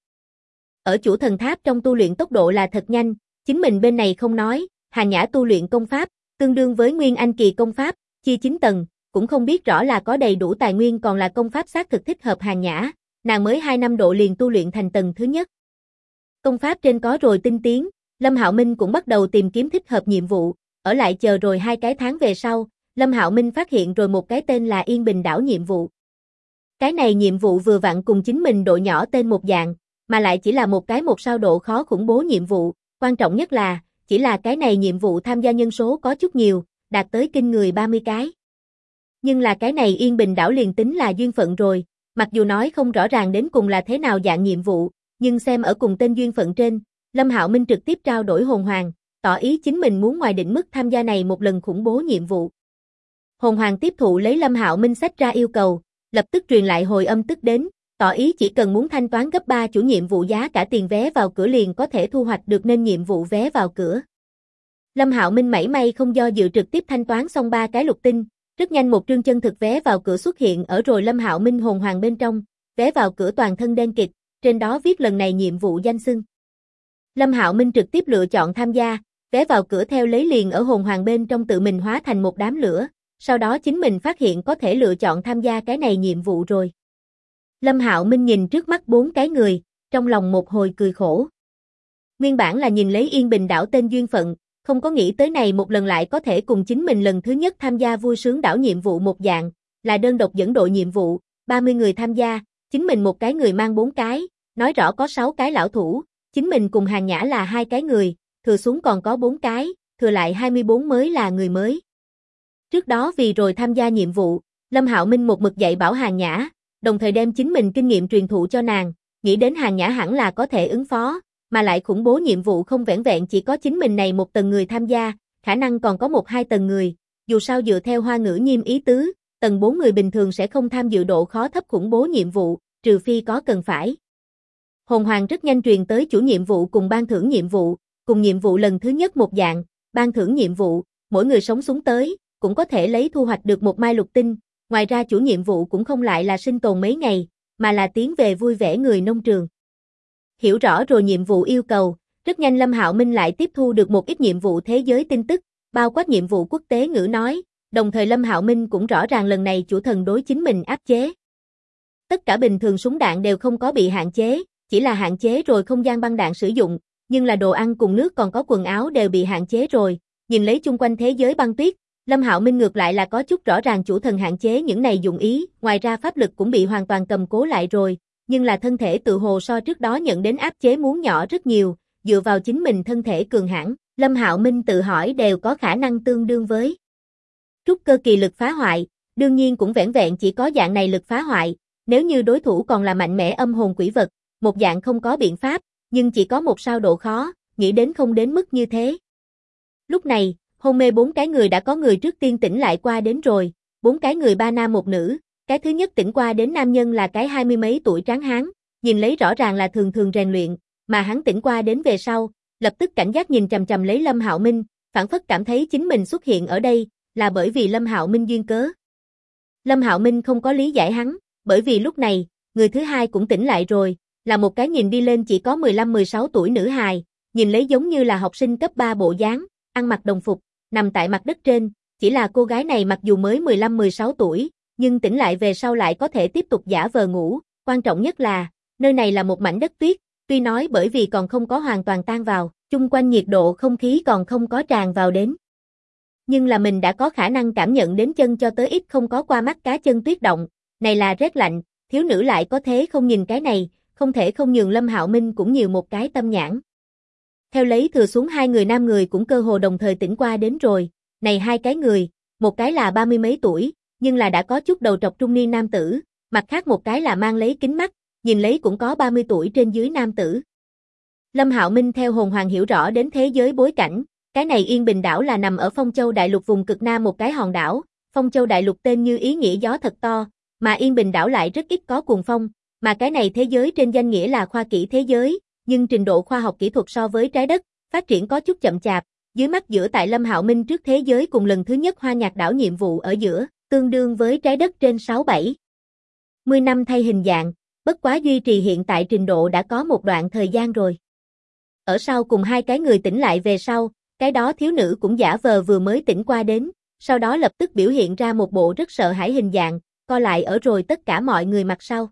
Ở chủ thần tháp trong tu luyện tốc độ là thật nhanh, chính mình bên này không nói, Hàn Nhã tu luyện công pháp, tương đương với Nguyên Anh kỳ công pháp, chia 9 tầng, cũng không biết rõ là có đầy đủ tài nguyên còn là công pháp xác thực thích hợp Hàn Nhã, nàng mới 2 năm độ liền tu luyện thành tầng thứ nhất. Công pháp trên có rồi tinh tiến, Lâm Hạo Minh cũng bắt đầu tìm kiếm thích hợp nhiệm vụ, ở lại chờ rồi 2 cái tháng về sau, Lâm Hạo Minh phát hiện rồi một cái tên là Yên Bình đảo nhiệm vụ. Cái này nhiệm vụ vừa vặn cùng chính mình độ nhỏ tên một dạng, mà lại chỉ là một cái 1 sao độ khó khủng bố nhiệm vụ, quan trọng nhất là, chỉ là cái này nhiệm vụ tham gia nhân số có chút nhiều, đạt tới kinh người 30 cái. Nhưng là cái này Yên Bình đảo liền tính là duyên phận rồi, mặc dù nói không rõ ràng đến cùng là thế nào dạng nhiệm vụ, nhưng xem ở cùng tên duyên phận trên, Lâm Hạo Minh trực tiếp trao đổi hồn hoàng, tỏ ý chính mình muốn ngoài định mức tham gia này một lần khủng bố nhiệm vụ. Hồn hoàng tiếp thụ lấy Lâm Hạo Minh sách ra yêu cầu, lập tức truyền lại hồi âm tức đến, tỏ ý chỉ cần muốn thanh toán gấp 3 chủ nhiệm vụ giá cả tiền vé vào cửa liền có thể thu hoạch được nên nhiệm vụ vé vào cửa. Lâm Hạo Minh mảy may không do dự trực tiếp thanh toán xong 3 cái lục tinh, rất nhanh một trương chân thực vé vào cửa xuất hiện ở rồi Lâm Hạo Minh hồn hoàng bên trong, vé vào cửa toàn thân đen kịt, trên đó viết lần này nhiệm vụ danh xưng. Lâm Hạo Minh trực tiếp lựa chọn tham gia, vé vào cửa theo lấy liền ở hồn hoàng bên trong tự mình hóa thành một đám lửa, sau đó chính mình phát hiện có thể lựa chọn tham gia cái này nhiệm vụ rồi. Lâm Hạo Minh nhìn trước mắt 4 cái người, trong lòng một hồi cười khổ. Nguyên bản là nhìn lấy Yên Bình đảo tên duyên phận, không có nghĩ tới này một lần lại có thể cùng chính mình lần thứ nhất tham gia vui sướng đảo nhiệm vụ một dạng, là đơn độc dẫn đội nhiệm vụ, 30 người tham gia, chính mình một cái người mang 4 cái, nói rõ có 6 cái lão thủ, chính mình cùng Hàn Nhã là 2 cái người, thừa xuống còn có 4 cái, thừa lại 24 mới là người mới. Trước đó vì rồi tham gia nhiệm vụ, Lâm Hạo Minh một mực dạy bảo Hàn Nhã, đồng thời đem chính mình kinh nghiệm truyền thụ cho nàng, nghĩ đến Hàn Nhã hẳn là có thể ứng phó, mà lại khủng bố nhiệm vụ không vẻn vẹn chỉ có chính mình này một tầng người tham gia, khả năng còn có 1-2 tầng người, dù sao dựa theo Hoa Ngữ Nhiêm ý tứ, tầng 4 người bình thường sẽ không tham dự độ khó thấp khủng bố nhiệm vụ, trừ phi có cần phải. Hồn Hoàng rất nhanh truyền tới chủ nhiệm vụ cùng ban thưởng nhiệm vụ, cùng nhiệm vụ lần thứ nhất một dạng, ban thưởng nhiệm vụ, mỗi người sống xuống tới, cũng có thể lấy thu hoạch được 1 mai lục tinh, ngoài ra chủ nhiệm vụ cũng không lại là sinh tồn mấy ngày, mà là tiến về vui vẻ người nông trường. Hiểu rõ rồi nhiệm vụ yêu cầu, rất nhanh Lâm Hạo Minh lại tiếp thu được một ít nhiệm vụ thế giới tin tức, bao quát nhiệm vụ quốc tế ngữ nói, đồng thời Lâm Hạo Minh cũng rõ ràng lần này chủ thần đối chính mình áp chế. Tất cả bình thường súng đạn đều không có bị hạn chế, chỉ là hạn chế rồi không gian băng đạn sử dụng, nhưng là đồ ăn cùng nước còn có quần áo đều bị hạn chế rồi, nhìn lấy chung quanh thế giới băng tuyết, Lâm Hạo Minh ngược lại là có chút rõ ràng chủ thần hạn chế những này dụng ý, ngoài ra pháp lực cũng bị hoàn toàn cầm cố lại rồi, nhưng là thân thể tự hồ so trước đó nhận đến áp chế muốn nhỏ rất nhiều, dựa vào chính mình thân thể cường hãn, Lâm Hạo Minh tự hỏi đều có khả năng tương đương với trúc cơ kỳ lực phá hoại, đương nhiên cũng vẻn vẹn chỉ có dạng này lực phá hoại, nếu như đối thủ còn là mạnh mẽ âm hồn quỷ vật, một dạng không có biện pháp, nhưng chỉ có 1 sao độ khó, nghĩ đến không đến mức như thế. Lúc này, hôn mê 4 cái người đã có người trước tiên tỉnh lại qua đến rồi, 4 cái người 3 nam 1 nữ, cái thứ nhất tỉnh qua đến nam nhân là cái 20 mấy tuổi tráng hán, nhìn lấy rõ ràng là thường thường rèn luyện, mà hắn tỉnh qua đến về sau, lập tức cảnh giác nhìn chằm chằm lấy Lâm Hạo Minh, phảng phất cảm thấy chính mình xuất hiện ở đây, là bởi vì Lâm Hạo Minh duyên cớ. Lâm Hạo Minh không có lý giải hắn, bởi vì lúc này, người thứ hai cũng tỉnh lại rồi, là một cái nhìn đi lên chỉ có 15-16 tuổi nữ hài, nhìn lấy giống như là học sinh cấp 3 bộ dáng, ăn mặc đồng phục, nằm tại mặt đất trên, chỉ là cô gái này mặc dù mới 15-16 tuổi, nhưng tỉnh lại về sau lại có thể tiếp tục giả vờ ngủ, quan trọng nhất là, nơi này là một mảnh đất tuyết, tuy nói bởi vì còn không có hoàn toàn tan vào, chung quanh nhiệt độ không khí còn không có tràn vào đến. Nhưng là mình đã có khả năng cảm nhận đến chân cho tới ít không có qua mắt cá chân tuyết động, này là rét lạnh, thiếu nữ lại có thế không nhìn cái này, không thể không nhường Lâm Hạo Minh cũng nhiều một cái tâm nhãn. Theo lấy thừa xuống 2 người nam người cũng cơ hồ đồng thời tỉnh qua đến rồi, này 2 cái người, một cái là 30 mấy tuổi, nhưng là đã có chút đầu trọc trung niên nam tử, mặt khác một cái là mang lấy kính mắt, nhìn lấy cũng có 30 tuổi trên dưới nam tử. Lâm Hạo Minh theo hồn hoàng hiểu rõ đến thế giới bối cảnh, cái này Yên Bình đảo là nằm ở Phong Châu Đại Lục vùng cực nam một cái hòn đảo, Phong Châu Đại Lục tên như ý nghĩa gió thật to, mà Yên Bình đảo lại rất ít có cuồng phong, mà cái này thế giới trên danh nghĩa là khoa kỹ thế giới, nhưng trình độ khoa học kỹ thuật so với trái đất, phát triển có chút chậm chạp, dưới mắt giữa tại Lâm Hạo Minh trước thế giới cùng lần thứ nhất Hoa Nhạc đảo nhiệm vụ ở giữa, tương đương với trái đất trên 6-7 10 năm thay hình dạng, bất quá duy trì hiện tại trình độ đã có một đoạn thời gian rồi. Ở sau cùng 2 cái người tỉnh lại về sau, cái đó thiếu nữ cũng giả vờ vừa mới tỉnh qua đến, sau đó lập tức biểu hiện ra một bộ rất sợ hãi hình dạng, co lại ở rồi tất cả mọi người mặt sau.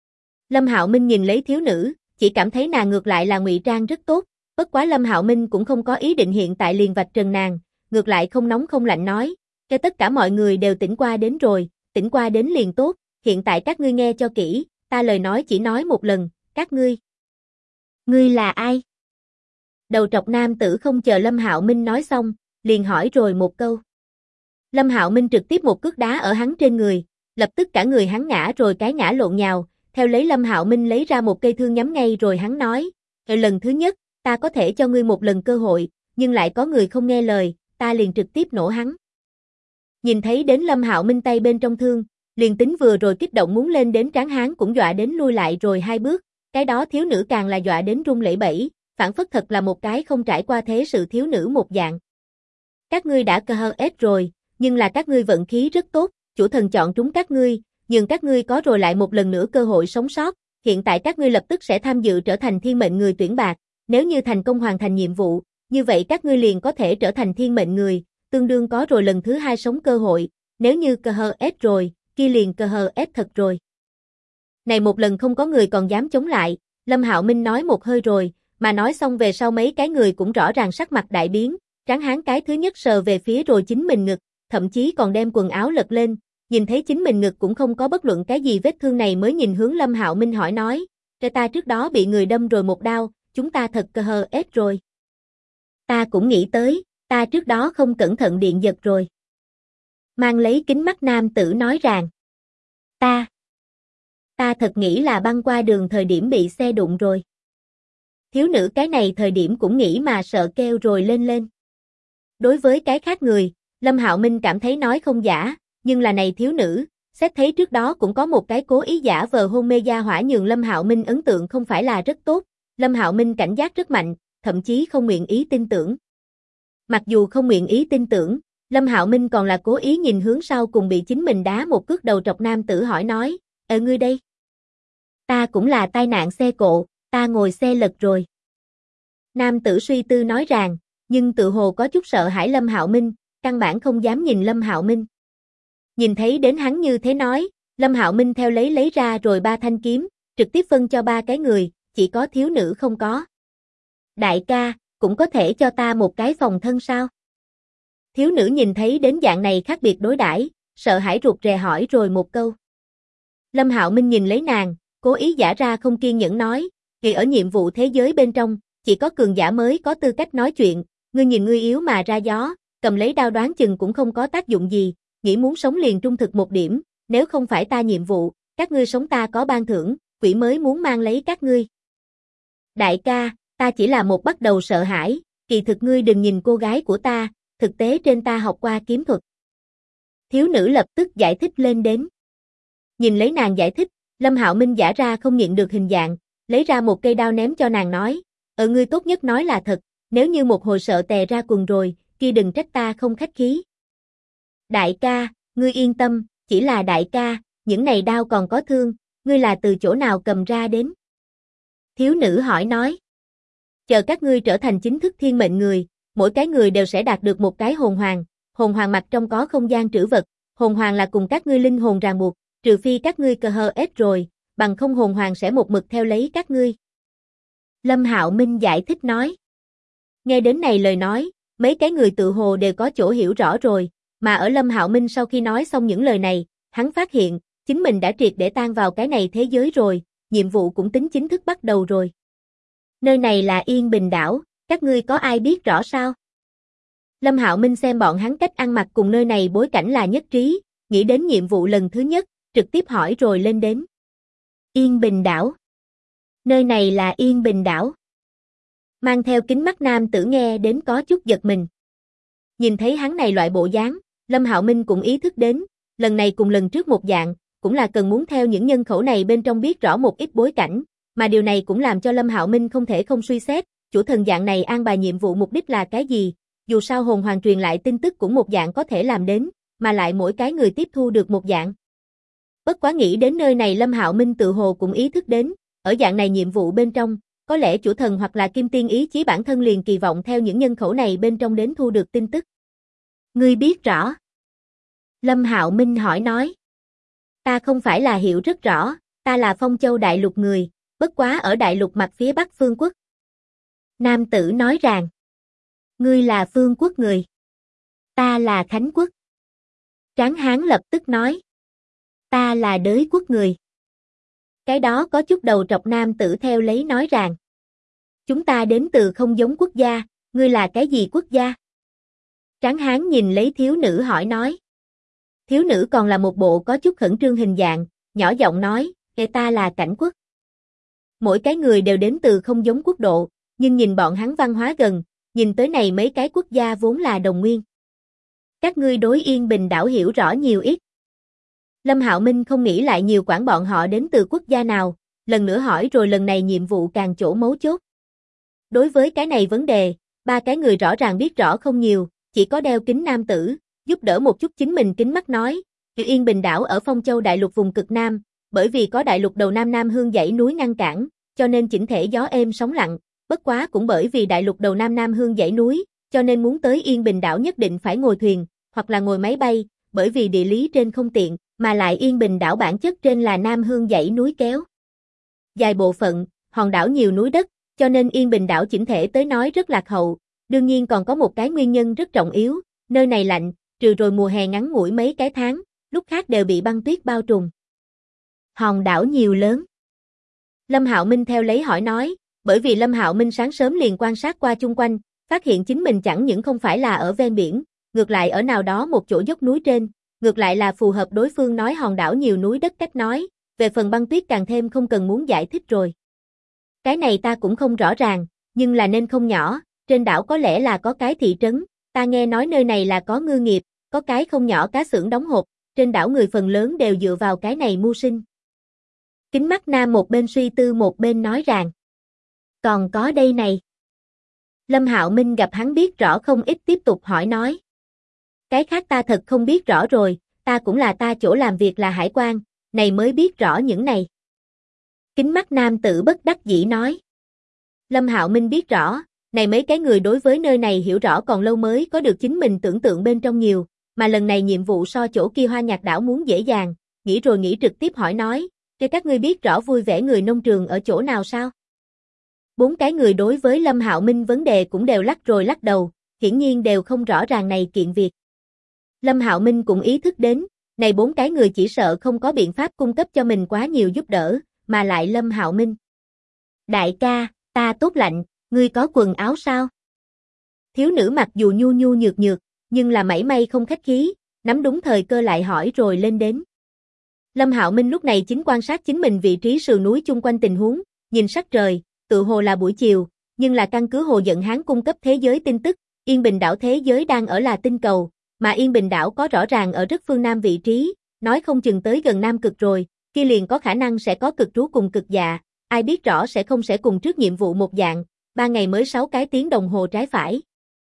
Lâm Hạo Minh nhìn lấy thiếu nữ, chỉ cảm thấy nàng ngược lại là ngụy trang rất tốt, bất quá Lâm Hạo Minh cũng không có ý định hiện tại liền vạch trần nàng, ngược lại không nóng không lạnh nói, cho tất cả mọi người đều tỉnh qua đến rồi, tỉnh qua đến liền tốt, hiện tại các ngươi nghe cho kỹ, ta lời nói chỉ nói một lần, các ngươi. Ngươi là ai? Đầu trọc nam tử không chờ Lâm Hạo Minh nói xong, liền hỏi rồi một câu. Lâm Hạo Minh trực tiếp một cước đá ở hắn trên người, lập tức cả người hắn ngã rồi cái ngã lộn nhào, theo lấy Lâm Hạo Minh lấy ra một cây thương nhắm ngay rồi hắn nói, lần thứ nhất, ta có thể cho ngươi một lần cơ hội, nhưng lại có người không nghe lời, ta liền trực tiếp nổ hắn. Nhìn thấy đến Lâm Hạo Minh tay bên trong thương, liền tính vừa rồi kích động muốn lên đến tráng hán cũng dọa đến lui lại rồi 2 bước, cái đó thiếu nữ càng là dọa đến run lẩy bẩy, phản phất thật là một cái không trải qua thế sự thiếu nữ một dạng. Các ngươi đã cơ hơ ết rồi, nhưng là các ngươi vận khí rất tốt, chủ thần chọn trúng các ngươi, nhưng các ngươi có rồi lại một lần nữa cơ hội sống sót, hiện tại các ngươi lập tức sẽ tham dự trở thành thiên mệnh người tuyển bạt, nếu như thành công hoàn thành nhiệm vụ, như vậy các ngươi liền có thể trở thành thiên mệnh người, tương đương có rồi lần thứ 2 sống cơ hội, nếu như cơ hơ ết rồi, kia liền cơ hơ ết thật rồi. Này một lần không có người còn dám chống lại, Lâm Hạo Minh nói một hơi rồi, mà nói xong về sau mấy cái người cũng rõ ràng sắc mặt đại biến, tráng hán cái thứ nhất sờ về phía rồi chính mình ngực, thậm chí còn đem quần áo lật lên, nhìn thấy chính mình ngực cũng không có bất luận cái gì vết thương này mới nhìn hướng Lâm Hạo Minh hỏi nói, ta trước đó bị người đâm rồi một đao, chúng ta thật cơ hơ ết rồi. Ta cũng nghĩ tới, ta trước đó không cẩn thận điện giật rồi. Mang lấy kính mắt nam tử nói rằng, ta Ta thật nghĩ là băng qua đường thời điểm bị xe đụng rồi. Thiếu nữ cái này thời điểm cũng nghĩ mà sợ kêu rồi lên lên. Đối với cái khác người, Lâm Hạo Minh cảm thấy nói không giả, nhưng là này thiếu nữ, xét thấy trước đó cũng có một cái cố ý giả vờ hôn mê gia hỏa nhường Lâm Hạo Minh ấn tượng không phải là rất tốt, Lâm Hạo Minh cảnh giác rất mạnh, thậm chí không nguyện ý tin tưởng. Mặc dù không nguyện ý tin tưởng, Lâm Hạo Minh còn là cố ý nhìn hướng sau cùng bị chính mình đá một cước đầu trọc nam tử hỏi nói, ngươi đây? Ta cũng là tai nạn xe cộ, ta ngồi xe lật rồi. Nam tử suy tư nói rằng, nhưng tự hồ có chút sợ hãi Lâm Hạo Minh, căn bản không dám nhìn Lâm Hạo Minh. Nhìn thấy đến hắn như thế nói, Lâm Hạo Minh theo lấy ra rồi 3 thanh kiếm, trực tiếp phân cho 3 cái người, chỉ có thiếu nữ không có. Đại ca, cũng có thể cho ta một cái phòng thân sao? Thiếu nữ nhìn thấy đến dạng này khác biệt đối đãi, sợ hãi rụt rè hỏi rồi một câu. Lâm Hạo Minh nhìn lấy nàng, cố ý giả ra không kiên nhẫn nói, vì ở nhiệm vụ thế giới bên trong, chỉ có cường giả mới có tư cách nói chuyện, ngươi nhìn ngươi yếu mà ra gió, cầm lấy đao đoán chừng cũng không có tác dụng gì, nghĩ muốn sống liền trung thực một điểm, nếu không phải ta nhiệm vụ, các ngươi sống ta có ban thưởng, quỷ mới muốn mang lấy các ngươi. Đại ca, ta chỉ là một bắt đầu sợ hãi, kỳ thực ngươi đừng nhìn cô gái của ta, thực tế trên ta học qua kiếm thuật. Thiếu nữ lập tức giải thích lên đến. Nhìn lấy nàng giải thích, Lâm Hạo Minh giả ra không nhịn được hình dạng, lấy ra một cây đao ném cho nàng nói, ngươi tốt nhất nói là thật, nếu như một hồi sợ tè ra quần rồi, kia đừng trách ta không khách khí. Đại ca, ngươi yên tâm, chỉ là đại ca, những này đao còn có thương, ngươi là từ chỗ nào cầm ra đến? Thiếu nữ hỏi nói. Chờ các ngươi trở thành chính thức thiên mệnh người, mỗi cái người đều sẽ đạt được một cái hồn hoàng mặt trong có không gian trữ vật, hồn hoàng là cùng các ngươi linh hồn ràng buộc, trừ phi các ngươi cờ hờ ết rồi, bằng không hồn hoàng sẽ một mực theo lấy các ngươi. Lâm Hạo Minh giải thích nói. Nghe đến này lời nói, mấy cái người tự hồ đều có chỗ hiểu rõ rồi, mà ở Lâm Hạo Minh sau khi nói xong những lời này, hắn phát hiện, chính mình đã triệt để tan vào cái này thế giới rồi, nhiệm vụ cũng tính chính thức bắt đầu rồi. Nơi này là Yên Bình đảo, các ngươi có ai biết rõ sao? Lâm Hạo Minh xem bọn hắn cách ăn mặc cùng nơi này bối cảnh là nhất trí, nghĩ đến nhiệm vụ lần thứ nhất, trực tiếp hỏi rồi lên đến. Yên Bình đảo. Nơi này là Yên Bình đảo. Mang theo kính mắt nam tử nghe đến có chút giật mình. Nhìn thấy hắn này loại bộ dáng, Lâm Hạo Minh cũng ý thức đến, lần này cùng lần trước một dạng, cũng là cần muốn theo những nhân khẩu này bên trong biết rõ một ít bối cảnh, mà điều này cũng làm cho Lâm Hạo Minh không thể không suy xét, chủ thần dạng này an bài nhiệm vụ mục đích là cái gì, dù sao hồn hoàng truyền lại tin tức cũng một dạng có thể làm đến, mà lại mỗi cái người tiếp thu được một dạng. Bất quá nghĩ đến nơi này Lâm Hạo Minh tự hồ cũng ý thức đến, ở dạng này nhiệm vụ bên trong, có lẽ chủ thần hoặc là kim tiên ý chí bản thân liền kỳ vọng theo những nhân khẩu này bên trong đến thu được tin tức. Ngươi biết rõ? Lâm Hạo Minh hỏi nói. Ta không phải là hiểu rất rõ, ta là Phong Châu Đại Lục người, bất quá ở Đại Lục mặt phía Bắc Phương Quốc. Nam tử nói rằng. Ngươi là Phương Quốc người. Ta là Khánh Quốc. Tráng hán lập tức nói. Ta là Đới Quốc người. Cái đó có chút đầu trọc nam tử theo lấy nói rằng. Chúng ta đến từ không giống quốc gia, ngươi là cái gì quốc gia? Tráng hán nhìn lấy thiếu nữ hỏi nói. Thiếu nữ còn là một bộ có chút khẩn trương hình dạng, nhỏ giọng nói, ta là Cảnh Quốc. Mỗi cái người đều đến từ không giống quốc độ, nhưng nhìn bọn hắn văn hóa gần, nhìn tới này mấy cái quốc gia vốn là đồng nguyên. Các ngươi đối Yên Bình đảo hiểu rõ nhiều ít. Lâm Hạo Minh không nghĩ lại nhiều quản bọn họ đến từ quốc gia nào, lần nữa hỏi rồi lần này nhiệm vụ càng chỗ mấu chốt. Đối với cái này vấn đề, 3 cái người rõ ràng biết rõ không nhiều, chỉ có đeo kính nam tử, giúp đỡ một chút chính mình kính mắt nói, Yên Bình đảo ở Phong Châu Đại Lục vùng cực Nam, bởi vì có Đại Lục đầu Nam Hương dãy núi ngăn cản, cho nên chỉnh thể gió êm sóng lặng, bất quá cũng bởi vì Đại Lục đầu Nam Hương dãy núi, cho nên muốn tới Yên Bình đảo nhất định phải ngồi thuyền, hoặc là ngồi máy bay, bởi vì địa lý trên không tiện, mà lại Yên Bình đảo bản chất trên là Nam Hương dãy núi kéo. Dài bộ phận, hòn đảo nhiều núi đất, cho nên Yên Bình đảo chỉnh thể tới nói rất lạc hậu, đương nhiên còn có một cái nguyên nhân rất trọng yếu, nơi này lạnh, trừ rồi mùa hè ngắn ngủi mấy cái tháng, lúc khác đều bị băng tuyết bao trùm. Hòn đảo nhiều lớn. Lâm Hạo Minh theo lấy hỏi nói, bởi vì Lâm Hạo Minh sáng sớm liền quan sát qua chung quanh, phát hiện chính mình chẳng những không phải là ở ven biển, ngược lại ở nào đó một chỗ dốc núi trên, ngược lại là phù hợp đối phương nói hòn đảo nhiều núi đất cách nói, về phần băng tuyết càng thêm không cần muốn giải thích rồi. Cái này ta cũng không rõ ràng, nhưng là nên không nhỏ, trên đảo có lẽ là có cái thị trấn, ta nghe nói nơi này là có ngư nghiệp, có cái không nhỏ cá xưởng đóng hộp, trên đảo người phần lớn đều dựa vào cái này mưu sinh. Kính Mắt Nam một bên suy tư một bên nói rằng, còn có đây này. Lâm Hạo Minh gặp hắn biết rõ không ít tiếp tục hỏi nói. Cái khác ta thật không biết rõ rồi, ta cũng là ta chỗ làm việc là hải quan, này mới biết rõ những này. Kính Mắt Nam tự bất đắc dĩ nói. Lâm Hạo Minh biết rõ, này mấy cái người đối với nơi này hiểu rõ còn lâu mới có được chính mình tưởng tượng bên trong nhiều, mà lần này nhiệm vụ so chỗ kia Hoa Nhạc đảo muốn dễ dàng, nghĩ rồi nghĩ trực tiếp hỏi nói, cho các ngươi biết rõ vui vẻ người nông trường ở chỗ nào sao? Bốn cái người đối với Lâm Hạo Minh vấn đề cũng đều lắc rồi lắc đầu, hiển nhiên đều không rõ ràng này kiện việc. Lâm Hạo Minh cũng ý thức đến, này bốn cái người chỉ sợ không có biện pháp cung cấp cho mình quá nhiều giúp đỡ, mà lại Lâm Hạo Minh. Đại ca, ta tốt lạnh, ngươi có quần áo sao? Thiếu nữ mặc dù nhu nhu nhược nhược, nhưng là mảy may không khách khí, nắm đúng thời cơ lại hỏi rồi lên đến. Lâm Hạo Minh lúc này chính quan sát chính mình vị trí sườn núi chung quanh tình huống, nhìn sắc trời, tự hồ là buổi chiều, nhưng là căn cứ Hồ Giận Hán cung cấp thế giới tin tức, Yên Bình đảo thế giới đang ở là tinh cầu, mà Yên Bình đảo có rõ ràng ở rất phương nam vị trí, nói không chừng tới gần Nam Cực rồi, kia liền có khả năng sẽ có cực trú cùng cực dạ, ai biết rõ sẽ không sẽ cùng trước nhiệm vụ một dạng, 3 ngày mới 6 cái tiếng đồng hồ trái phải.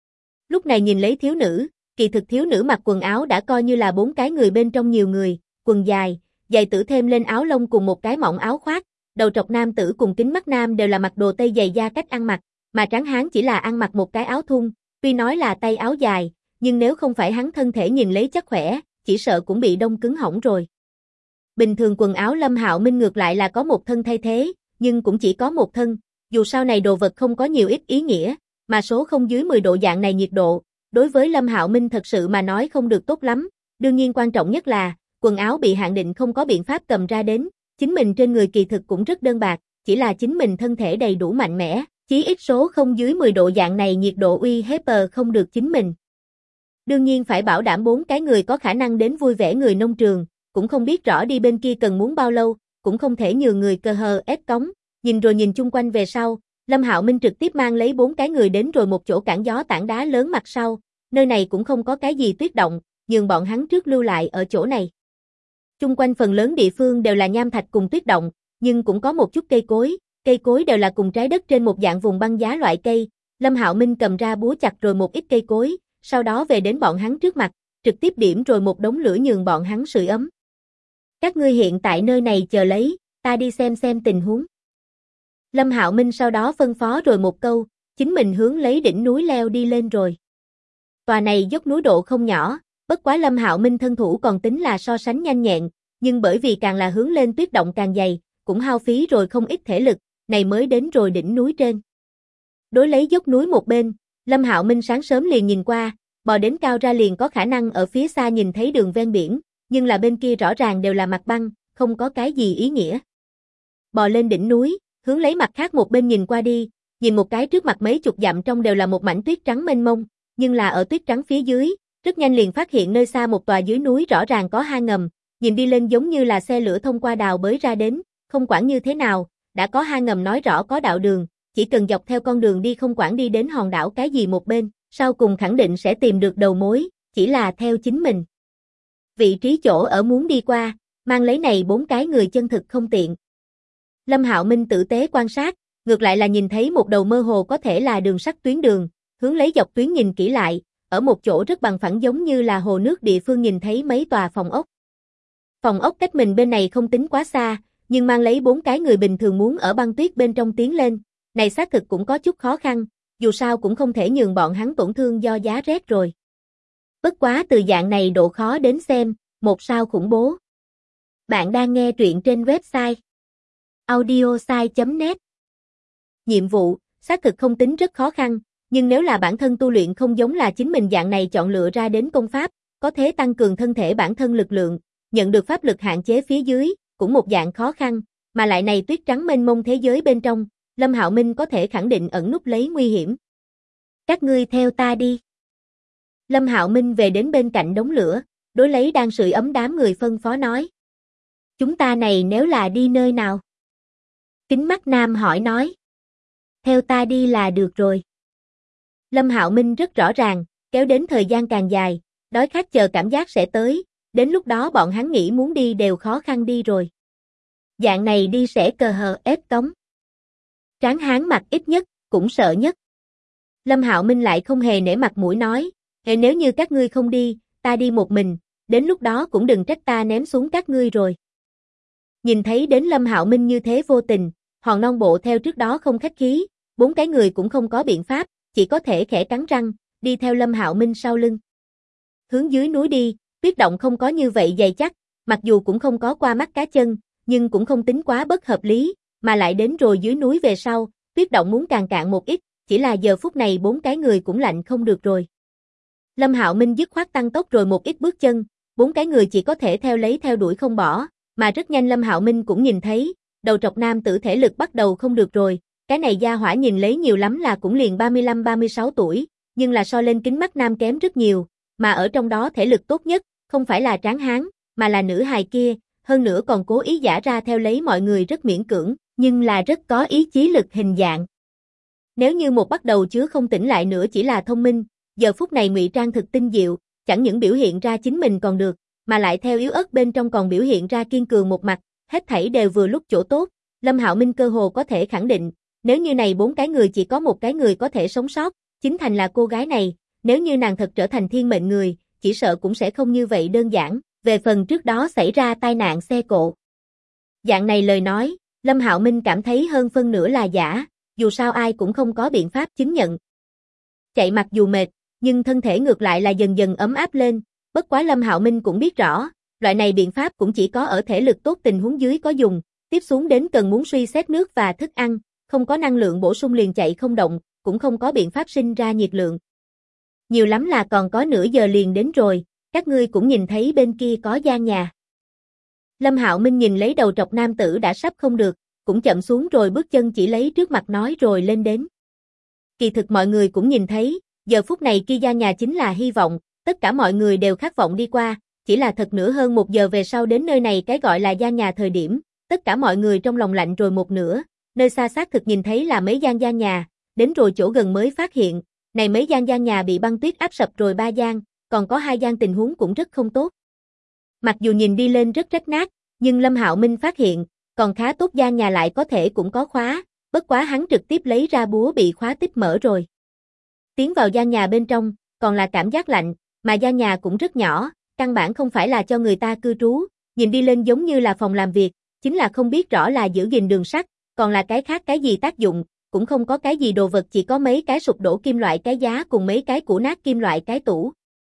Lúc này nhìn lấy thiếu nữ, kỳ thực thiếu nữ mặc quần áo đã coi như là 4 cái người bên trong nhiều người, quần dài, giày tử thêm lên áo lông cùng một cái mỏng áo khoác, đầu trọc nam tử cùng Kính Mắt Nam đều là mặc đồ tây dày da cách ăn mặc, mà Tráng Hán chỉ là ăn mặc một cái áo thun, tuy nói là tay áo dài, nhưng nếu không phải hắn thân thể nhìn lấy chắc khỏe, chỉ sợ cũng bị đông cứng hỏng rồi. Bình thường quần áo Lâm Hạo Minh ngược lại là có một thân thay thế, nhưng cũng chỉ có một thân, dù sau này đồ vật không có nhiều ít ý nghĩa, mà số không dưới 10 độ dạng này nhiệt độ, đối với Lâm Hạo Minh thật sự mà nói không được tốt lắm, đương nhiên quan trọng nhất là, quần áo bị hạn định không có biện pháp cầm ra đến, chính mình trên người kỳ thực cũng rất đơn bạc, chỉ là chính mình thân thể đầy đủ mạnh mẽ, chí ít số không dưới 10 độ dạng này nhiệt độ uy hiếp không được chính mình. Đương nhiên phải bảo đảm 4 cái người có khả năng đến vui vẻ người nông trường, cũng không biết rõ đi bên kia cần muốn bao lâu, cũng không thể nhường người cơ hờ ép cống, nhìn rồi nhìn chung quanh về sau, Lâm Hạo Minh trực tiếp mang lấy 4 cái người đến rồi một chỗ cản gió tảng đá lớn mặt sau, nơi này cũng không có cái gì tuyết động, nhường bọn hắn trước lưu lại ở chỗ này. Chung quanh phần lớn địa phương đều là nham thạch cùng tuyết động, nhưng cũng có một chút cây cối đều là cùng trái đất trên một dạng vùng băng giá loại cây, Lâm Hạo Minh cầm ra búa chặt rồi một ít cây cối, sau đó về đến bọn hắn trước mặt, trực tiếp điểm rồi một đống lửa nhường bọn hắn sưởi ấm. Các ngươi hiện tại nơi này chờ lấy, ta đi xem tình huống. Lâm Hạo Minh sau đó phân phó rồi một câu, chính mình hướng lấy đỉnh núi leo đi lên rồi. Tòa này dốc núi độ không nhỏ, bất quá Lâm Hạo Minh thân thủ còn tính là so sánh nhanh nhẹn, nhưng bởi vì càng là hướng lên tuyết động càng dày, cũng hao phí rồi không ít thể lực, này mới đến rồi đỉnh núi trên. Đối lấy dốc núi một bên, Lâm Hạo Minh sáng sớm liền nhìn qua, bò đến cao ra liền có khả năng ở phía xa nhìn thấy đường ven biển, nhưng là bên kia rõ ràng đều là mặt băng, không có cái gì ý nghĩa. Bò lên đỉnh núi, hướng lấy mặt khác một bên nhìn qua đi, nhìn một cái trước mặt mấy chục dặm trong đều là một mảnh tuyết trắng mênh mông, nhưng là ở tuyết trắng phía dưới, rất nhanh liền phát hiện nơi xa một tòa dưới núi rõ ràng có hang ngầm, nhìn đi lên giống như là xe lửa thông qua đào bới ra đến, không quản như thế nào, đã có hang ngầm nói rõ có đạo đường, chỉ cần dọc theo con đường đi không quản đi đến hòn đảo cái gì một bên, sau cùng khẳng định sẽ tìm được đầu mối, chỉ là theo chính mình. Vị trí chỗ ở muốn đi qua, mang lấy này 4 cái người chân thực không tiện. Lâm Hạo Minh tử tế quan sát, ngược lại là nhìn thấy một đầu mơ hồ có thể là đường sắt tuyến đường, hướng lấy dọc tuyến nhìn kỹ lại, ở một chỗ rất bằng phẳng giống như là hồ nước địa phương nhìn thấy mấy tòa phòng ốc. Phòng ốc cách mình bên này không tính quá xa, nhưng mang lấy 4 cái người bình thường muốn ở băng tuyết bên trong tiến lên, này xác thực cũng có chút khó khăn, dù sao cũng không thể nhường bọn hắn tổn thương do giá rét rồi. Bất quá từ dạng này độ khó đến xem, một sao khủng bố. Bạn đang nghe truyện trên website audiosai.net. Nhiệm vụ, xác thực không tính rất khó khăn, nhưng nếu là bản thân tu luyện không giống là chính mình dạng này chọn lựa ra đến công pháp, có thể tăng cường thân thể bản thân lực lượng, nhận được pháp lực hạn chế phía dưới, cũng một dạng khó khăn, mà lại này tuyết trắng mênh mông thế giới bên trong, Lâm Hạo Minh có thể khẳng định ẩn núp lấy nguy hiểm. Các ngươi theo ta đi. Lâm Hạo Minh về đến bên cạnh đống lửa, đối lấy đang sưởi ấm đám người phân phó nói. Chúng ta này nếu là đi nơi nào? Kính mắt nam hỏi nói. Theo ta đi là được rồi. Lâm Hạo Minh rất rõ ràng, kéo đến thời gian càng dài, đói khát chờ cảm giác sẽ tới, đến lúc đó bọn hắn nghĩ muốn đi đều khó khăn đi rồi. Dạng này đi sẽ cờ hờ ép cống. Tráng hán mặt ít nhất, cũng sợ nhất. Lâm Hạo Minh lại không hề nể mặt mũi nói, nếu như các ngươi không đi, ta đi một mình, đến lúc đó cũng đừng trách ta ném xuống các ngươi rồi. Nhìn thấy đến Lâm Hạo Minh như thế vô tình, Hòn Non Bộ theo trước đó không khách khí, 4 cái người cũng không có biện pháp, chỉ có thể khẽ cắn răng, đi theo Lâm Hạo Minh sau lưng. Hướng dưới núi đi, tuyết động không có như vậy dày chắc, mặc dù cũng không có qua mắt cá chân, nhưng cũng không tính quá bất hợp lý, mà lại đến rồi dưới núi về sau, tuyết động muốn càng cạn một ít, chỉ là giờ phút này 4 cái người cũng lạnh không được rồi. Lâm Hạo Minh dứt khoát tăng tốc rồi một ít bước chân, 4 cái người chỉ có thể theo đuổi không bỏ, mà rất nhanh Lâm Hạo Minh cũng nhìn thấy, đầu trọc nam tử thể lực bắt đầu không được rồi, cái này gia hỏa nhìn lấy nhiều lắm là cũng liền 35-36 tuổi, nhưng là so lên kính mắt nam kém rất nhiều, mà ở trong đó thể lực tốt nhất, không phải là tráng hán, mà là nữ hài kia, hơn nữa còn cố ý giả ra theo lấy mọi người rất miễn cưỡng, nhưng là rất có ý chí lực hình dạng. Nếu như một bắt đầu chứa không tỉnh lại nữa chỉ là thông minh, giờ phút này ngụy trang thực tinh diệu, chẳng những biểu hiện ra chính mình còn được, mà lại theo yếu ớt bên trong còn biểu hiện ra kiên cường một mặt, hết thảy đều vừa lúc chỗ tốt, Lâm Hạo Minh cơ hồ có thể khẳng định, nếu như này 4 cái người chỉ có một cái người có thể sống sót, chính thành là cô gái này, nếu như nàng thật trở thành thiên mệnh người, chỉ sợ cũng sẽ không như vậy đơn giản, về phần trước đó xảy ra tai nạn xe cộ. Dạng này lời nói, Lâm Hạo Minh cảm thấy hơn phân nửa là giả, dù sao ai cũng không có biện pháp chứng nhận. Chạy mặc dù mệt, nhưng thân thể ngược lại là dần dần ấm áp lên, bất quá Lâm Hạo Minh cũng biết rõ, loại này biện pháp cũng chỉ có ở thể lực tốt tình huống dưới có dùng, tiếp xuống đến cần muốn suy xét nước và thức ăn, không có năng lượng bổ sung liền chạy không động, cũng không có biện pháp sinh ra nhiệt lượng. Nhiều lắm là còn có nửa giờ liền đến rồi, các ngươi cũng nhìn thấy bên kia có gian nhà. Lâm Hạo Minh nhìn lấy đầu trọc nam tử đã sắp không được, cũng chậm xuống rồi bước chân chỉ lấy trước mặt nói rồi lên đến. Kỳ thực mọi người cũng nhìn thấy, giờ phút này kia gian nhà chính là hy vọng, tất cả mọi người đều khát vọng đi qua, chỉ là thật nữa hơn 1 giờ về sau đến nơi này cái gọi là gian nhà thời điểm, tất cả mọi người trong lòng lạnh rồi một nửa, nơi xa xác thực nhìn thấy là mấy gian nhà, đến rồi chỗ gần mới phát hiện, này mấy gian nhà bị băng tuyết áp sập rồi 3 gian, còn có 2 gian tình huống cũng rất không tốt. Mặc dù nhìn đi lên rất rách nát, nhưng Lâm Hạo Minh phát hiện, còn khá tốt gian nhà lại có thể cũng có khóa, bất quá hắn trực tiếp lấy ra búa bị khóa tích mở rồi. Tiến vào gian nhà bên trong, còn là cảm giác lạnh, mà gian nhà cũng rất nhỏ, căn bản không phải là cho người ta cư trú, nhìn đi lên giống như là phòng làm việc, chính là không biết rõ là giữ gìn đường sắt, còn là cái khác cái gì tác dụng, cũng không có cái gì đồ vật chỉ có mấy cái sụp đổ kim loại cái giá cùng mấy cái cũ nát kim loại cái tủ.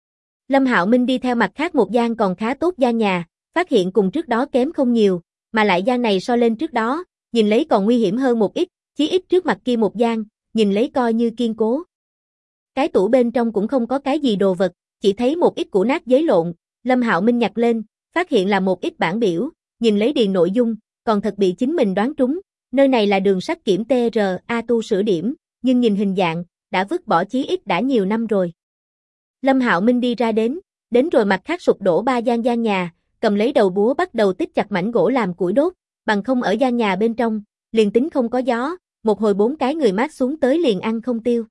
Lâm Hạo Minh đi theo mặt khác một gian còn khá tốt gian nhà, phát hiện cùng trước đó kém không nhiều, mà lại gian này so lên trước đó, nhìn lấy còn nguy hiểm hơn một ít, chí ít trước mặt kia một gian, nhìn lấy coi như kiên cố. Cái tủ bên trong cũng không có cái gì đồ vật, chỉ thấy một ít củ nát giấy lộn, Lâm Hạo Minh nhặt lên, phát hiện là một ít bảng biểu, nhìn lấy điền nội dung, còn thật bị chính mình đoán trúng, nơi này là đường sắt kiểm TRA tu sửa điểm, nhưng nhìn hình dạng, đã vứt bỏ chí ít đã nhiều năm rồi. Lâm Hạo Minh đi ra đến rồi mặt khác sụp đổ 3 gian nhà, cầm lấy đầu búa bắt đầu tích chặt mảnh gỗ làm củi đốt, bằng không ở gian nhà bên trong, liền tính không có gió, một hồi 4 cái người mát xuống tới liền ăn không tiêu.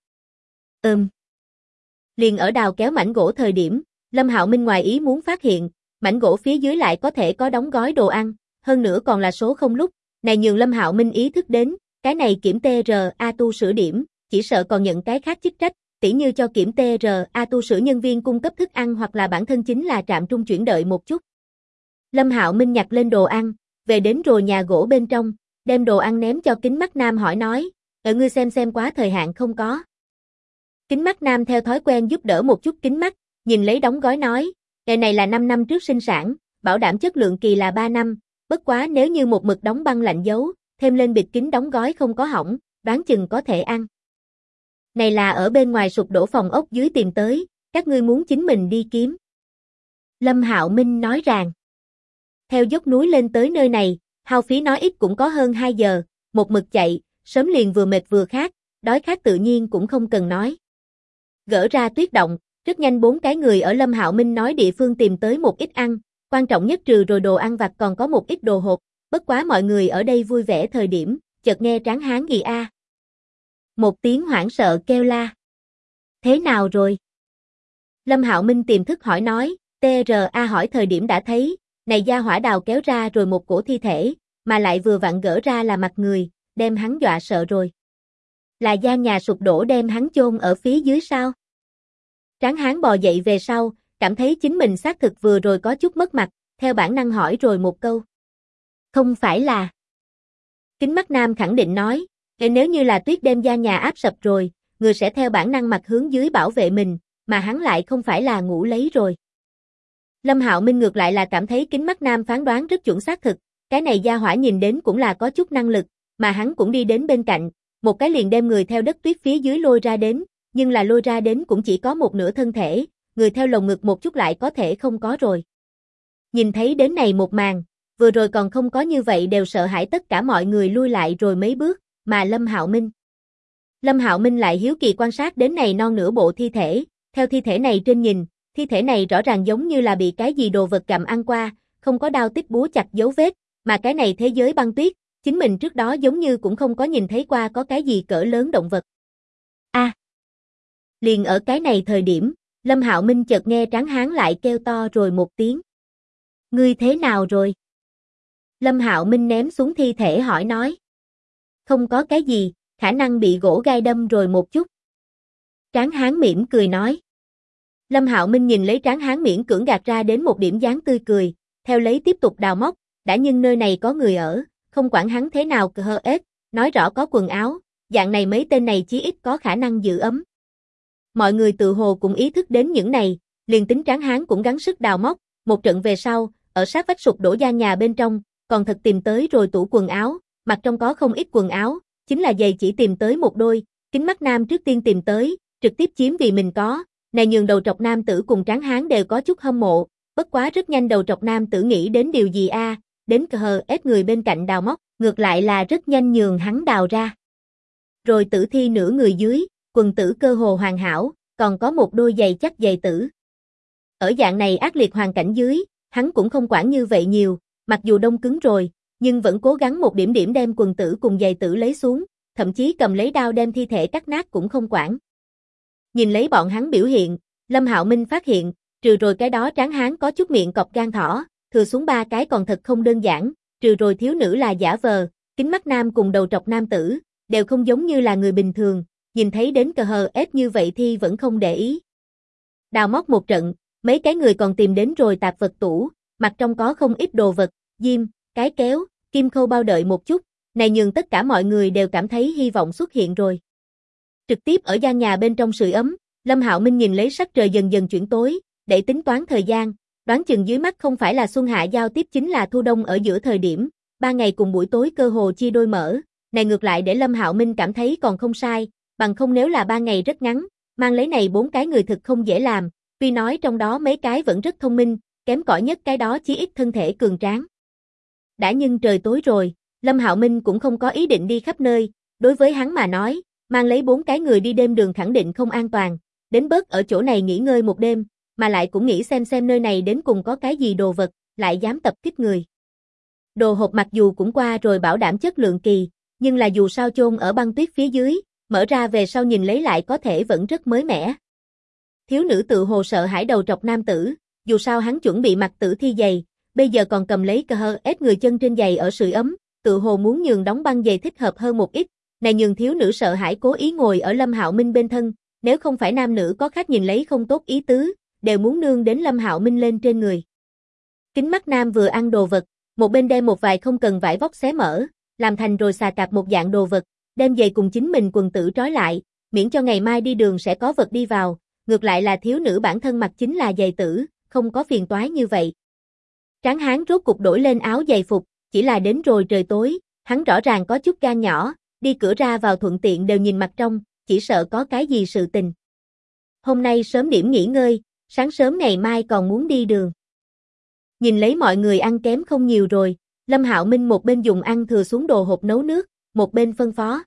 Liền ở đào kéo mảnh gỗ thời điểm, Lâm Hạo Minh ngoài ý muốn phát hiện, mảnh gỗ phía dưới lại có thể có đóng gói đồ ăn, hơn nữa còn là số không lúc, này nhường Lâm Hạo Minh ý thức đến, cái này kiểm TRA tu sửa điểm, chỉ sợ còn nhận cái khác chức trách, tỉ như cho kiểm TRA tu sửa nhân viên cung cấp thức ăn hoặc là bản thân chính là trạm trung chuyển đợi một chút. Lâm Hạo Minh nhặt lên đồ ăn, về đến rồi nhà gỗ bên trong, đem đồ ăn ném cho Kính Mắt Nam hỏi nói, ngươi xem quá thời hạn không có. Kính Mắt Nam theo thói quen giúp đỡ một chút kính mắt, nhìn lấy đóng gói nói, ngày này là 5 năm trước sinh sản, bảo đảm chất lượng kỳ là 3 năm, bất quá nếu như một mực đóng băng lạnh giấu, thêm lên bịt kín đóng gói không có hỏng, đoán chừng có thể ăn. Này là ở bên ngoài sụp đổ phòng ốc dưới tìm tới, các ngươi muốn chính mình đi kiếm. Lâm Hạo Minh nói rằng, theo dốc núi lên tới nơi này, hao phí nói ít cũng có hơn 2 giờ, một mực chạy, sớm liền vừa mệt vừa khát, đói khát tự nhiên cũng không cần nói. Gỡ ra tuyết động, rất nhanh 4 cái người ở Lâm Hạo Minh nói địa phương tìm tới một ít ăn, Quan trọng nhất trừ rồi đồ ăn vặt còn có một ít đồ hộp, bất quá mọi người ở đây vui vẻ thời điểm, chợt nghe Tráng Hán gì a. Một tiếng hoảng sợ kêu la. Thế nào rồi? Lâm Hạo Minh tiềm thức hỏi nói, TRA hỏi thời điểm đã thấy, này gia hỏa đào kéo ra rồi một cổ thi thể, mà lại vừa vặn gỡ ra là mặt người, đem hắn dọa sợ rồi. Là gian nhà sụp đổ đem hắn chôn ở phía dưới sao? Tráng Hán bò dậy về sau, cảm thấy chính mình xác thực vừa rồi có chút mất mặt, theo bản năng hỏi rồi một câu. Không phải là. Kính Mắt Nam khẳng định nói, nếu như là tuyết đem gian nhà áp sập rồi, người sẽ theo bản năng mặt hướng dưới bảo vệ mình, mà hắn lại không phải là ngủ lấy rồi. Lâm Hạo Minh ngược lại là cảm thấy Kính Mắt Nam phán đoán rất chuẩn xác thực, cái này gia hỏa nhìn đến cũng là có chút năng lực, mà hắn cũng đi đến bên cạnh, một cái liền đem người theo đất tuyết phía dưới lôi ra đến, nhưng là lôi ra đến cũng chỉ có một nửa thân thể, người theo lồng ngực một chút lại có thể không có rồi. Nhìn thấy đến này một màn, vừa rồi còn không có như vậy đều sợ hãi tất cả mọi người lui lại rồi mấy bước, mà Lâm Hạo Minh lại hiếu kỳ quan sát đến này non nửa bộ thi thể, theo thi thể này trên nhìn, thi thể này rõ ràng giống như là bị cái gì đồ vật gặm ăn qua, không có đao tích búa chặt dấu vết, mà cái này thế giới băng tuyết, chính mình trước đó giống như cũng không có nhìn thấy qua có cái gì cỡ lớn động vật. Liền ở cái này thời điểm, Lâm Hạo Minh chợt nghe Tráng Hán lại kêu to rồi một tiếng. Ngươi thế nào rồi? Lâm Hạo Minh ném xuống thi thể hỏi nói. Không có cái gì, khả năng bị gỗ gai đâm rồi một chút. Tráng Hán mỉm cười nói. Lâm Hạo Minh nhìn lấy Tráng Hán miễn cưỡng gạt ra đến một điểm dáng tươi cười, theo lấy tiếp tục đào móc, đã nhưng nơi này có người ở, không quản hắn thế nào cờ ếch, nói rõ có quần áo, dạng này mấy tên này chí ít có khả năng giữ ấm. Mọi người tự hồ cũng ý thức đến những này, liền tính Tráng Hán cũng gắng sức đào móc, một trận về sau, ở sát vách sụp đổ gian nhà bên trong, còn thật tìm tới rồi tủ quần áo, mặt trong có không ít quần áo, chính là giày chỉ tìm tới một đôi, Kính Mắt Nam trước tiên tìm tới, trực tiếp chiếm vì mình có, này nhường đầu trọc nam tử cùng Tráng Hán đều có chút hâm mộ, bất quá rất nhanh đầu trọc nam tử nghĩ đến điều gì đến ép người bên cạnh đào móc, ngược lại là rất nhanh nhường hắn đào ra. Rồi tử thi nửa người dưới, quần tử cơ hồ hoàn hảo, còn có một đôi giày chắc giày tử. Ở dạng này ác liệt hoàn cảnh dưới, hắn cũng không quản như vậy nhiều, mặc dù đông cứng rồi, nhưng vẫn cố gắng một điểm điểm đem quần tử cùng giày tử lấy xuống, thậm chí cầm lấy đao đem thi thể cắt nát cũng không quản. Nhìn lấy bọn hắn biểu hiện, Lâm Hạo Minh phát hiện, trừ rồi cái đó Tráng Hán có chút miệng cọp gan thỏ, thừa xuống ba cái còn thật không đơn giản, trừ rồi thiếu nữ là giả vờ, Kính Mắt Nam cùng đầu trọc nam tử, đều không giống như là người bình thường, nhìn thấy đến ép như vậy thì vẫn không để ý. Đào móc một trận, mấy cái người còn tìm đến rồi tạp vật tủ, mặt trong có không ít đồ vật, diêm, cái kéo, kim khâu bao đợi một chút, này nhường tất cả mọi người đều cảm thấy hy vọng xuất hiện rồi. Trực tiếp ở gian nhà bên trong sưởi ấm, Lâm Hạo Minh nhìn lấy sắc trời dần dần chuyển tối, để tính toán thời gian, đoán chừng dưới mắt không phải là xuân hạ giao tiếp chính là thu đông ở giữa thời điểm, 3 ngày cùng buổi tối cơ hồ chia đôi mở, này ngược lại để Lâm Hạo Minh cảm thấy còn không sai, bằng không nếu là 3 ngày rất ngắn, mang lấy này 4 cái người thực không dễ làm, tuy nói trong đó mấy cái vẫn rất thông minh, kém cỏi nhất cái đó chí ít thân thể cường tráng. Đã nhưng trời tối rồi, Lâm Hạo Minh cũng không có ý định đi khắp nơi, đối với hắn mà nói, mang lấy 4 cái người đi đêm đường khẳng định không an toàn, đến bớt ở chỗ này nghỉ ngơi một đêm, mà lại cũng nghĩ xem nơi này đến cùng có cái gì đồ vật, lại dám tập kích người. Đồ hộp mặc dù cũng qua rồi bảo đảm chất lượng kỳ, nhưng là dù sao chôn ở băng tuyết phía dưới, mở ra về sau nhìn lấy lại có thể vẫn rất mới mẻ. Thiếu nữ tự hồ sợ hãi đầu trọc nam tử, dù sao hắn chuẩn bị mặc tử thi giày, bây giờ còn cầm lấy ép người chân trên giày ở sưởi ấm, tự hồ muốn nhường đóng băng giày thích hợp hơn một ít, này nhường thiếu nữ sợ hãi cố ý ngồi ở Lâm Hạo Minh bên thân, nếu không phải nam nữ có khách nhìn lấy không tốt ý tứ, đều muốn nương đến Lâm Hạo Minh lên trên người. Kính Mắt Nam vừa ăn đồ vật, một bên đem một vài không cần vải vóc xé mở, làm thành rồi xà cạp một dạng đồ vật, đem giày cùng chính mình quần tử trói lại, miễn cho ngày mai đi đường sẽ có vật đi vào, ngược lại là thiếu nữ bản thân mặc chính là giày tử, không có phiền toái như vậy. Tráng Hán rốt cục đổi lên áo giày phục, chỉ là đến rồi trời tối, hắn rõ ràng có chút gan nhỏ, đi cửa ra vào thuận tiện đều nhìn mặt trong, chỉ sợ có cái gì sự tình. Hôm nay sớm điểm nghỉ ngơi, sáng sớm ngày mai còn muốn đi đường. Nhìn lấy mọi người ăn kém không nhiều rồi, Lâm Hạo Minh một bên dùng ăn thừa xuống đồ hộp nấu nước, một bên phân phó.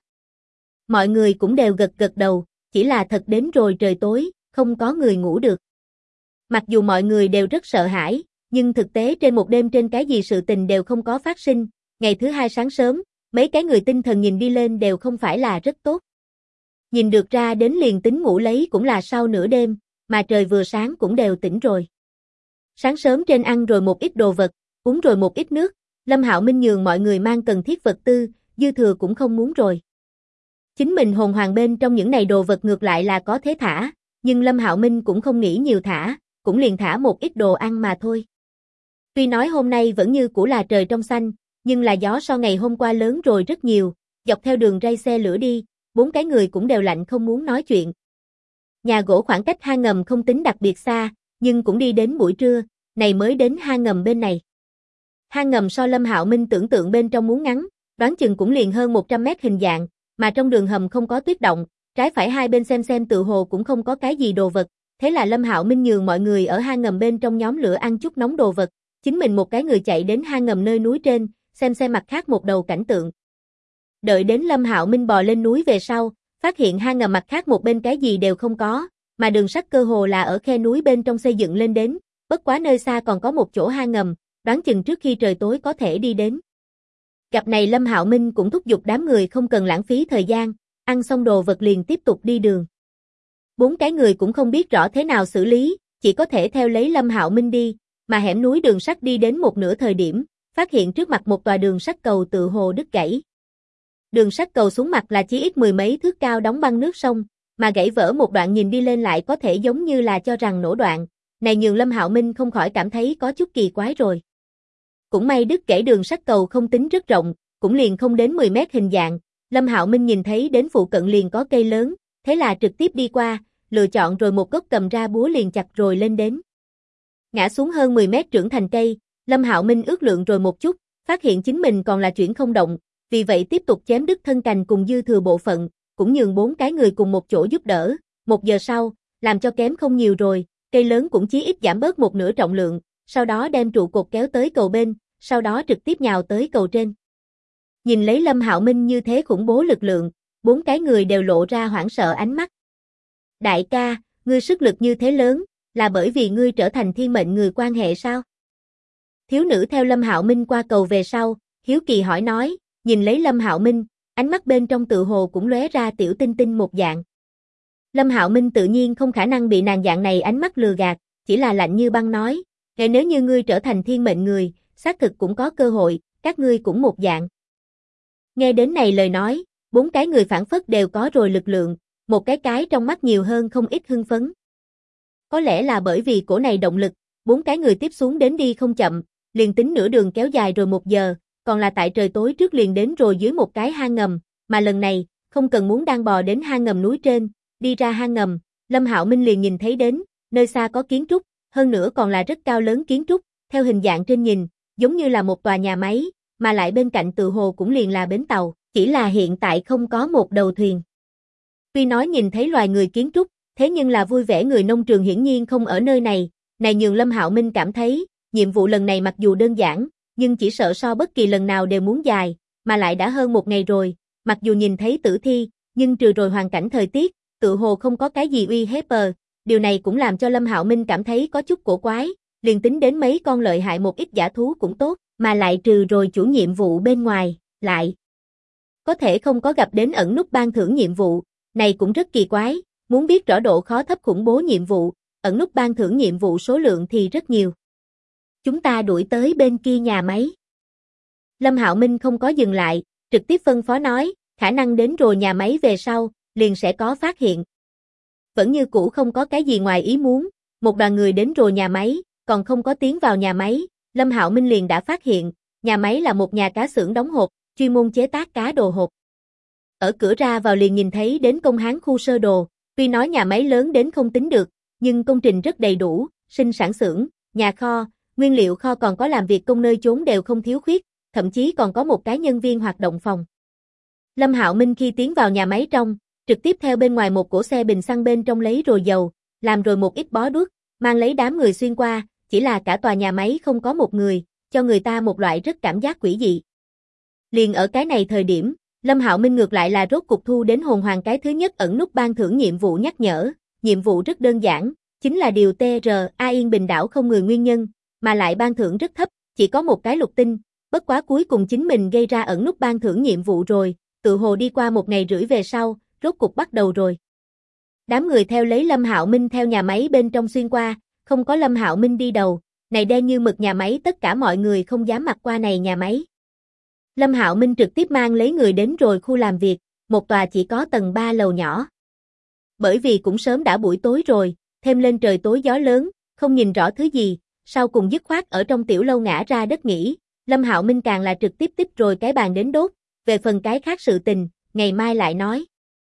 Mọi người cũng đều gật gật đầu, chỉ là thật đến rồi trời tối, không có người ngủ được. Mặc dù mọi người đều rất sợ hãi, nhưng thực tế trên một đêm trên cái gì sự tình đều không có phát sinh, ngày thứ hai sáng sớm, mấy cái người tinh thần nhìn đi lên đều không phải là rất tốt. Nhìn được ra đến liền tính ngủ lấy cũng là sau nửa đêm, mà trời vừa sáng cũng đều tỉnh rồi. Sáng sớm trên ăn rồi một ít đồ vật, uống rồi một ít nước, Lâm Hạo Minh nhường mọi người mang cần thiết vật tư, dư thừa cũng không muốn rồi. Chính mình hồn hoàng bên trong những này đồ vật ngược lại là có thế thả, nhưng Lâm Hạo Minh cũng không nghĩ nhiều thả, cũng liền thả một ít đồ ăn mà thôi. Tuy nói hôm nay vẫn như cũ là trời trong xanh, nhưng là gió so ngày hôm qua lớn rồi rất nhiều, dọc theo đường ray xe lửa đi, 4 cái người cũng đều lạnh không muốn nói chuyện. Nhà gỗ khoảng cách hang ngầm không tính đặc biệt xa, nhưng cũng đi đến buổi trưa, này mới đến hang ngầm bên này. Hang ngầm so Lâm Hạo Minh tưởng tượng bên trong muốn ngắn, đoán chừng cũng liền hơn 100 mét hình dạng, mà trong đường hầm không có tuyết động, trái phải hai bên xem tự hồ cũng không có cái gì đồ vật, thế là Lâm Hạo Minh nhường mọi người ở hang ngầm bên trong nhóm lửa ăn chút nóng đồ vật, chính mình một cái người chạy đến hang ngầm nơi núi trên, xem mặt khác một đầu cảnh tượng. Đợi đến Lâm Hạo Minh bò lên núi về sau, phát hiện hang ngầm mặt khác một bên cái gì đều không có, mà đường sắt cơ hồ là ở khe núi bên trong xây dựng lên đến, bất quá nơi xa còn có một chỗ hang ngầm, đoán chừng trước khi trời tối có thể đi đến. Gặp này Lâm Hạo Minh cũng thúc giục đám người không cần lãng phí thời gian, ăn xong đồ vật liền tiếp tục đi đường. 4 cái người cũng không biết rõ thế nào xử lý, chỉ có thể theo lấy Lâm Hạo Minh đi, mà hẻm núi đường sắt đi đến một nửa thời điểm, phát hiện trước mặt một tòa đường sắt cầu tự hồ đứt gãy. Đường sắt cầu xuống mặt là chỉ ít 10 mấy thước cao đóng băng nước sông, mà gãy vỡ một đoạn nhìn đi lên lại có thể giống như là cho rằng nổ đoạn, này nhường Lâm Hạo Minh không khỏi cảm thấy có chút kỳ quái rồi. Cũng may đứt gãy đường sắt cầu không tính rất rộng, cũng liền không đến 10 mét hình dạng, Lâm Hạo Minh nhìn thấy đến phụ cận liền có cây lớn, thế là trực tiếp đi qua, lựa chọn rồi một gốc cầm ra búa liền chặt rồi lên đến. Ngã xuống hơn 10 mét trưởng thành cây, Lâm Hạo Minh ước lượng rồi một chút, phát hiện chính mình còn là chuyển không động, vì vậy tiếp tục chém đứt thân cành cùng dư thừa bộ phận, cũng nhường 4 cái người cùng một chỗ giúp đỡ. 1 giờ sau, làm cho kém không nhiều rồi, cây lớn cũng chí ít giảm bớt một nửa trọng lượng, sau đó đem trụ cột kéo tới cầu bên, sau đó trực tiếp nhào tới cầu trên. Nhìn lấy Lâm Hạo Minh như thế khủng bố lực lượng, 4 cái người đều lộ ra hoảng sợ ánh mắt. Đại ca, ngươi sức lực như thế lớn, là bởi vì ngươi trở thành thiên mệnh người quan hệ sao? Thiếu nữ theo Lâm Hạo Minh qua cầu về sau, hiếu kỳ hỏi nói, nhìn lấy Lâm Hạo Minh, ánh mắt bên trong tự hồ cũng lóe ra tiểu tinh tinh một dạng. Lâm Hạo Minh tự nhiên không khả năng bị nàng dạng này ánh mắt lừa gạt, chỉ là lạnh như băng nói, nếu như ngươi trở thành thiên mệnh người, xác thực cũng có cơ hội, các ngươi cũng một dạng. Nghe đến này lời nói, 4 cái người phản phất đều có rồi lực lượng, một cái trong mắt nhiều hơn không ít hưng phấn. Có lẽ là bởi vì cổ này động lực, 4 cái người tiếp xuống đến đi không chậm, liền tính nửa đường kéo dài rồi 1 giờ, còn là tại trời tối trước liền đến rồi dưới một cái hang ngầm, mà lần này, không cần muốn đang bò đến hang ngầm núi trên, đi ra hang ngầm, Lâm Hạo Minh liền nhìn thấy đến, nơi xa có kiến trúc, hơn nữa còn là rất cao lớn kiến trúc, theo hình dạng trên nhìn, giống như là một tòa nhà máy, mà lại bên cạnh tự hồ cũng liền là bến tàu, chỉ là hiện tại không có một đầu thuyền. Tuy nói nhìn thấy loài người kiến trúc, thế nhưng là vui vẻ người nông trường hiển nhiên không ở nơi này, này nhường Lâm Hạo Minh cảm thấy, nhiệm vụ lần này mặc dù đơn giản, nhưng chỉ sợ so bất kỳ lần nào đều muốn dài, mà lại đã hơn 1 ngày rồi, mặc dù nhìn thấy tử thi, nhưng trừ rồi hoàn cảnh thời tiết, tự hồ không có cái gì uy hiếp, điều này cũng làm cho Lâm Hạo Minh cảm thấy có chút cổ quái, liền tính đến mấy con lợi hại một ít dã thú cũng tốt, mà lại trừ rồi chủ nhiệm vụ bên ngoài, lại có thể không có gặp đến ẩn nút ban thưởng nhiệm vụ, này cũng rất kỳ quái, muốn biết rõ độ khó thấp khủng bố nhiệm vụ, ẩn nút ban thưởng nhiệm vụ số lượng thì rất nhiều. Chúng ta đuổi tới bên kia nhà máy. Lâm Hạo Minh không có dừng lại, trực tiếp phân phó nói, khả năng đến rồi nhà máy về sau, liền sẽ có phát hiện. Vẫn như cũ không có cái gì ngoài ý muốn, một đoàn người đến rồi nhà máy, còn không có tiến vào nhà máy, Lâm Hạo Minh liền đã phát hiện, nhà máy là một nhà cá xưởng đóng hộp, chuyên môn chế tác cá đồ hộp. Ở cửa ra vào liền nhìn thấy đến công hán khu sơ đồ, tuy nói nhà máy lớn đến không tính được, nhưng công trình rất đầy đủ, sinh sản xưởng, nhà kho, nguyên liệu kho còn có làm việc công nơi chốn đều không thiếu khuyết, thậm chí còn có một cái nhân viên hoạt động phòng. Lâm Hạo Minh khi tiến vào nhà máy trong, trực tiếp theo bên ngoài một cỗ xe bình xăng bên trong lấy rồi dầu, làm rồi một ít bó đuốc, mang lấy đám người xuyên qua, chỉ là cả tòa nhà máy không có một người, cho người ta một loại rất cảm giác quỷ dị. Liền ở cái này thời điểm, Lâm Hạo Minh ngược lại là rốt cục thu đến hồn hoàng cái thứ nhất ẩn nút ban thưởng nhiệm vụ nhắc nhở, nhiệm vụ rất đơn giản, chính là điều TRA Yên Bình đảo không người nguyên nhân, mà lại ban thưởng rất thấp, chỉ có một cái lục tinh, bất quá cuối cùng chính mình gây ra ẩn nút ban thưởng nhiệm vụ rồi, tự hồ đi qua 1 ngày rưỡi về sau, rốt cục bắt đầu rồi. Đám người theo lấy Lâm Hạo Minh theo nhà máy bên trong xuyên qua, không có Lâm Hạo Minh đi đầu, này đen như mực nhà máy tất cả mọi người không dám mặc qua này nhà máy. Lâm Hạo Minh trực tiếp mang lấy người đến rồi khu làm việc, một tòa chỉ có tầng 3 lầu nhỏ. Bởi vì cũng sớm đã buổi tối rồi, thêm lên trời tối gió lớn, không nhìn rõ thứ gì, sau cùng dứt khoát ở trong tiểu lâu ngã ra đất nghỉ, Lâm Hạo Minh càng là trực tiếp tiếp rồi cái bàn đến đốt, về phần cái khác sự tình, ngày mai lại nói.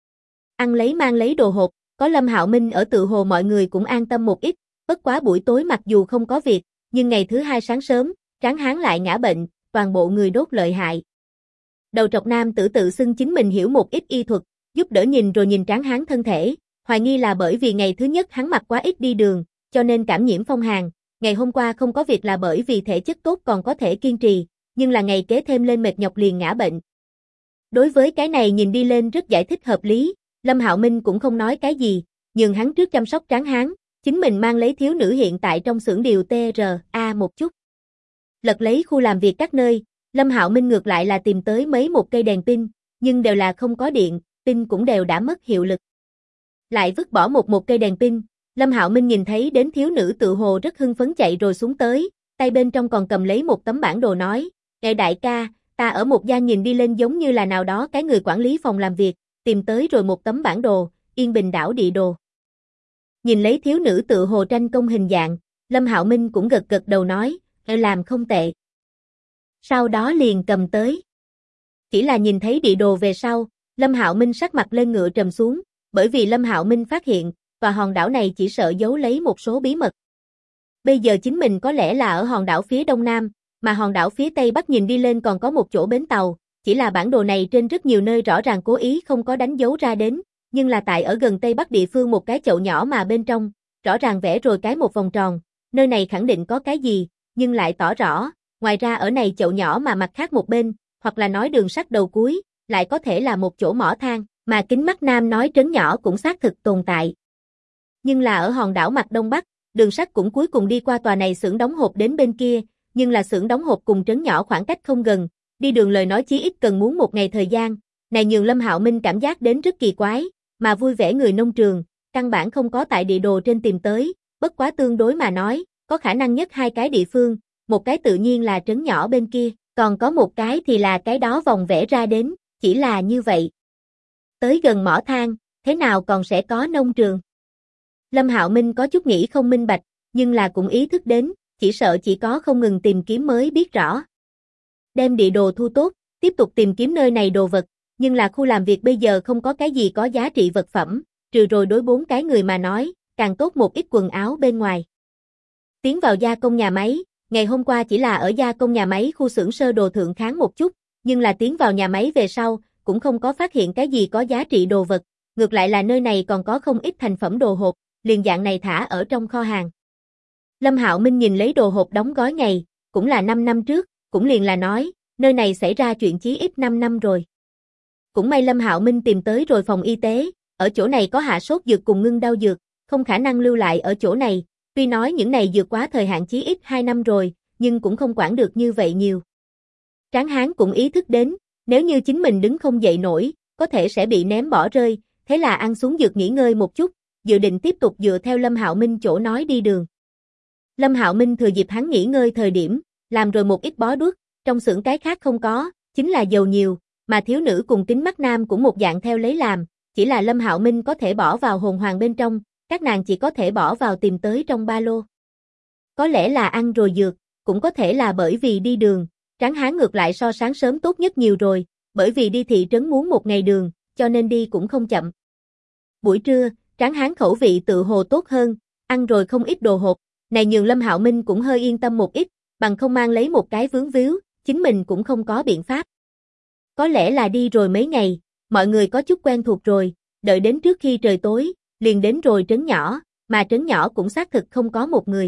Ăn lấy mang lấy đồ hộp, có Lâm Hạo Minh ở tự hồ mọi người cũng an tâm một ít, bất quá buổi tối mặc dù không có việc, nhưng ngày thứ hai sáng sớm, Tráng Hán lại ngã bệnh, toàn bộ người đốt lợi hại. Đầu trọc nam tử tự xưng chính mình hiểu một ít y thuật, giúp đỡ nhìn rồi nhìn Tráng Hán thân thể, hoài nghi là bởi vì ngày thứ nhất hắn mặc quá ít đi đường, cho nên cảm nhiễm phong hàn, ngày hôm qua không có việc là bởi vì thể chất tốt còn có thể kiên trì, nhưng là ngày kế thêm lên mệt nhọc liền ngã bệnh. Đối với cái này nhìn đi lên rất giải thích hợp lý, Lâm Hạo Minh cũng không nói cái gì, nhường hắn trước chăm sóc Tráng Hán, chính mình mang lấy thiếu nữ hiện tại trong xưởng điều TRA một chút. Lật lấy khu làm việc các nơi, Lâm Hạo Minh ngược lại là tìm tới một cây đèn pin, nhưng đều là không có điện, pin cũng đều đã mất hiệu lực. Lại vứt bỏ một cây đèn pin, Lâm Hạo Minh nhìn thấy đến thiếu nữ tự hồ rất hưng phấn chạy rồi xuống tới, tay bên trong còn cầm lấy một tấm bản đồ nói, "Ngài đại ca, ta ở một gian nhìn đi lên giống như là nào đó cái người quản lý phòng làm việc, tìm tới rồi một tấm bản đồ, Yên Bình đảo địa đồ." Nhìn lấy thiếu nữ tự hồ tranh công hình dạng, Lâm Hạo Minh cũng gật gật đầu nói, làm không tệ. Sau đó liền cầm tới. Chỉ là nhìn thấy địa đồ về sau, Lâm Hạo Minh sắc mặt lên ngựa trầm xuống, bởi vì Lâm Hạo Minh phát hiện, tòa hòn đảo này chỉ sợ giấu lấy một số bí mật. Bây giờ chính mình có lẽ là ở hòn đảo phía đông nam, mà hòn đảo phía tây bắc nhìn đi lên còn có một chỗ bến tàu, chỉ là bản đồ này trên rất nhiều nơi rõ ràng cố ý không có đánh dấu ra đến, nhưng là tại ở gần tây bắc địa phương một cái chậu nhỏ mà bên trong, rõ ràng vẽ rồi cái một vòng tròn, nơi này khẳng định có cái gì, nhưng lại tỏ rõ, ngoài ra ở này chậu nhỏ mà mặt khác một bên, hoặc là nói đường sắt đầu cuối, lại có thể là một chỗ mỏ than, mà Kính Mắt Nam nói trấn nhỏ cũng xác thực tồn tại. Nhưng là ở hòn đảo mặt đông bắc, đường sắt cũng cuối cùng đi qua tòa này xưởng đóng hộp đến bên kia, nhưng là xưởng đóng hộp cùng trấn nhỏ khoảng cách không gần, đi đường lời nói chí ít cần muốn 1 ngày thời gian, này nhường Lâm Hạo Minh cảm giác đến rất kỳ quái, mà vui vẻ người nông trường, căn bản không có tại địa đồ trên tìm tới, bất quá tương đối mà nói, có khả năng nhất 2 cái địa phương, một cái tự nhiên là trấn nhỏ bên kia, còn có một cái thì là cái đó vòng vẽ ra đến, chỉ là như vậy. Tới gần mỏ than, thế nào còn sẽ có nông trường? Lâm Hạo Minh có chút nghĩ không minh bạch, nhưng là cũng ý thức đến, chỉ sợ chỉ có không ngừng tìm kiếm mới biết rõ. Đem địa đồ thu tốt, tiếp tục tìm kiếm nơi này đồ vật, nhưng là khu làm việc bây giờ không có cái gì có giá trị vật phẩm, trừ rồi đối 4 cái người mà nói, càng tốt một ít quần áo bên ngoài. Tiến vào gia công nhà máy, ngày hôm qua chỉ là ở gia công nhà máy khu xưởng sơ đồ thượng kháng một chút, nhưng là tiến vào nhà máy về sau, cũng không có phát hiện cái gì có giá trị đồ vật, ngược lại là nơi này còn có không ít thành phẩm đồ hộp, liền dạng này thả ở trong kho hàng. Lâm Hạo Minh nhìn lấy đồ hộp đóng gói ngày, cũng là 5 năm trước, cũng liền là nói, nơi này xảy ra chuyện chí ít 5 năm rồi. Cũng may Lâm Hạo Minh tìm tới rồi phòng y tế, ở chỗ này có hạ sốt dược cùng ngưng đau dược, không khả năng lưu lại ở chỗ này, tuy nói những này dược quá thời hạn chí ít 2 năm rồi, nhưng cũng không quản được như vậy nhiều. Tráng Hán cũng ý thức đến, nếu như chính mình đứng không dậy nổi, có thể sẽ bị ném bỏ rơi, thế là ăn xuống dược nghỉ ngơi một chút, dự định tiếp tục dựa theo Lâm Hạo Minh chỗ nói đi đường. Lâm Hạo Minh thừa dịp hắn nghỉ ngơi thời điểm, làm rồi một ít bó đuốc, trong xưởng cái khác không có, chính là dầu nhiều, mà thiếu nữ cùng Kính Mắt Nam cũng một dạng theo lấy làm, chỉ là Lâm Hạo Minh có thể bỏ vào hồn hoàng bên trong, các nàng chỉ có thể bỏ vào tìm tới trong ba lô. Có lẽ là ăn rồi dược, cũng có thể là bởi vì đi đường, Tráng Hán ngược lại so sáng sớm tốt nhất nhiều rồi, bởi vì đi thị trấn muốn 1 ngày đường, cho nên đi cũng không chậm. Buổi trưa, Tráng Hán khẩu vị tự hồ tốt hơn, ăn rồi không ít đồ hộp, này nhường Lâm Hạo Minh cũng hơi yên tâm một ít, bằng không mang lấy một cái vướng víu, chính mình cũng không có biện pháp. Có lẽ là đi rồi mấy ngày, mọi người có chút quen thuộc rồi, đợi đến trước khi trời tối, liền đến rồi trấn nhỏ, mà trấn nhỏ cũng xác thực không có một người.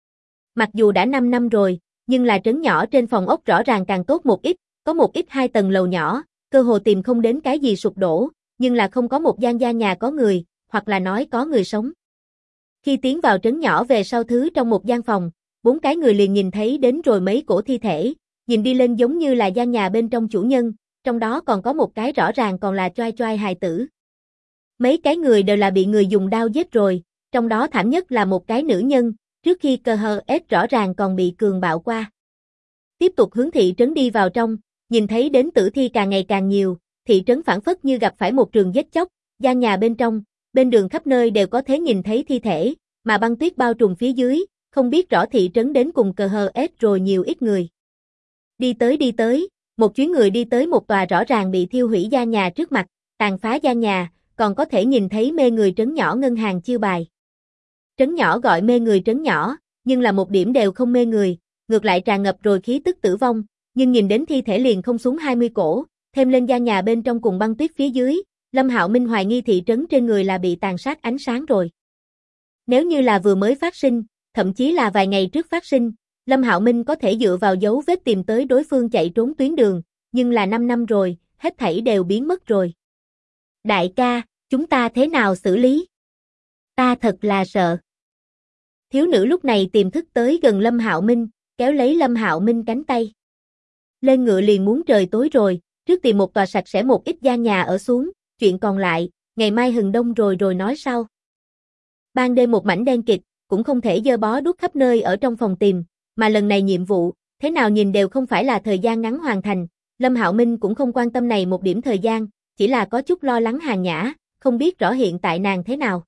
Mặc dù đã 5 năm rồi, nhưng là trấn nhỏ trên phòng ốc rõ ràng càng tốt một ít, có một ít 2 tầng lầu nhỏ, cơ hồ tìm không đến cái gì sụp đổ, nhưng là không có một gian gia nhà có người, hoặc là nói có người sống. Khi tiến vào trấn nhỏ về sau thứ trong một gian phòng, 4 cái người liền nhìn thấy đến rồi mấy cổ thi thể, nhìn đi lên giống như là gian nhà bên trong chủ nhân, trong đó còn có một cái rõ ràng còn là choai choai hài tử. Mấy cái người đều là bị người dùng đao giết rồi, trong đó thảm nhất là một cái nữ nhân, trước khi cơ hờ ết rõ ràng còn bị cường bạo qua. Tiếp tục hướng thị trấn đi vào trong, nhìn thấy đến tử thi càng ngày càng nhiều, thị trấn phảng phất như gặp phải một trường giết chóc, gian nhà bên trong, bên đường khắp nơi đều có thể nhìn thấy thi thể, mà băng tuyết bao trùm phía dưới, không biết rõ thị trấn đến cùng cờ hờ ết rồi nhiều ít người. Đi tới, một chuyến người đi tới một tòa rõ ràng bị thiêu hủy gian nhà trước mặt, tàn phá gian nhà, còn có thể nhìn thấy mê người trấn nhỏ ngân hàng chiêu bài. Trấn nhỏ gọi mê người trấn nhỏ, nhưng là một điểm đều không mê người, ngược lại tràn ngập rồi khí tức tử vong, nhưng nhìn đến thi thể liền không xuống 20 cổ, thêm lên gian nhà bên trong cùng băng tuyết phía dưới, Lâm Hạo Minh hoài nghi thị trấn trên người là bị tàn sát ánh sáng rồi. Nếu như là vừa mới phát sinh, thậm chí là vài ngày trước phát sinh, Lâm Hạo Minh có thể dựa vào dấu vết tìm tới đối phương chạy trốn tuyến đường, nhưng là 5 năm rồi, hết thảy đều biến mất rồi. Đại ca, chúng ta thế nào xử lý? Ta thật là sợ. Thiếu nữ lúc này tiềm thức tới gần Lâm Hạo Minh, kéo lấy Lâm Hạo Minh cánh tay. Lên ngựa liền muốn trời tối rồi, trước tìm một tòa sạch sẽ một ít gian nhà ở xuống, chuyện còn lại, ngày mai hừng đông rồi nói sau. Ban đêm một mảnh đen kịt, cũng không thể dơ bó đuốc khắp nơi ở trong phòng tìm, mà lần này nhiệm vụ, thế nào nhìn đều không phải là thời gian ngắn hoàn thành, Lâm Hạo Minh cũng không quan tâm này một điểm thời gian, chỉ là có chút lo lắng Hàn Nhã, không biết rõ hiện tại nàng thế nào.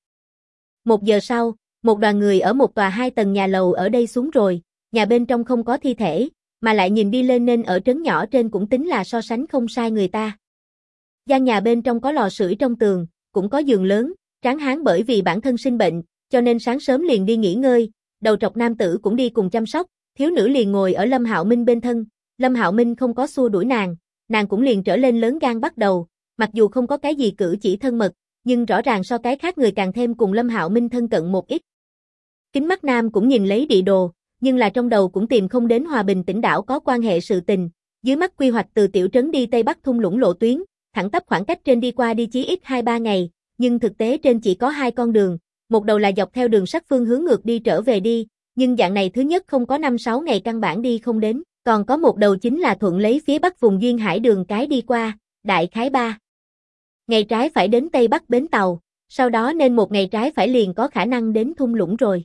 1 giờ sau, một đoàn người ở một tòa 2 tầng nhà lầu ở đây xuống rồi, nhà bên trong không có thi thể, mà lại nhìn đi lên nên ở trấn nhỏ trên cũng tính là so sánh không sai người ta. Gian nhà bên trong có lò sưởi trong tường, cũng có giường lớn, tráng hán bởi vì bản thân sinh bệnh, cho nên sáng sớm liền đi nghỉ ngơi, đầu trọc nam tử cũng đi cùng chăm sóc, thiếu nữ liền ngồi ở Lâm Hạo Minh bên thân, Lâm Hạo Minh không có xua đuổi nàng cũng liền trở lên lớn gan bắt đầu, mặc dù không có cái gì cử chỉ thân mật, nhưng rõ ràng so cái khác người càng thêm cùng Lâm Hạo Minh thân cận một ít. Kính mắt nam cũng nhìn lấy địa đồ, nhưng là trong đầu cũng tìm không đến hòa bình tĩnh đảo có quan hệ sự tình, dưới mắt quy hoạch từ tiểu trấn đi Tây Bắc thung lũng lộ tuyến, thẳng tắp khoảng cách trên đi qua đi chí ít 2-3 ngày, nhưng thực tế trên chỉ có 2 con đường, một đầu là dọc theo đường sắt phương hướng ngược đi trở về đi, nhưng dạng này thứ nhất không có 5-6 ngày căn bản đi không đến, còn có một đầu chính là thuận lấy phía bắc vùng duyên hải đường cái đi qua, đại khái 3 ngày trái phải đến Tây Bắc bến tàu, sau đó nên 1 ngày trái phải liền có khả năng đến thung lũng rồi.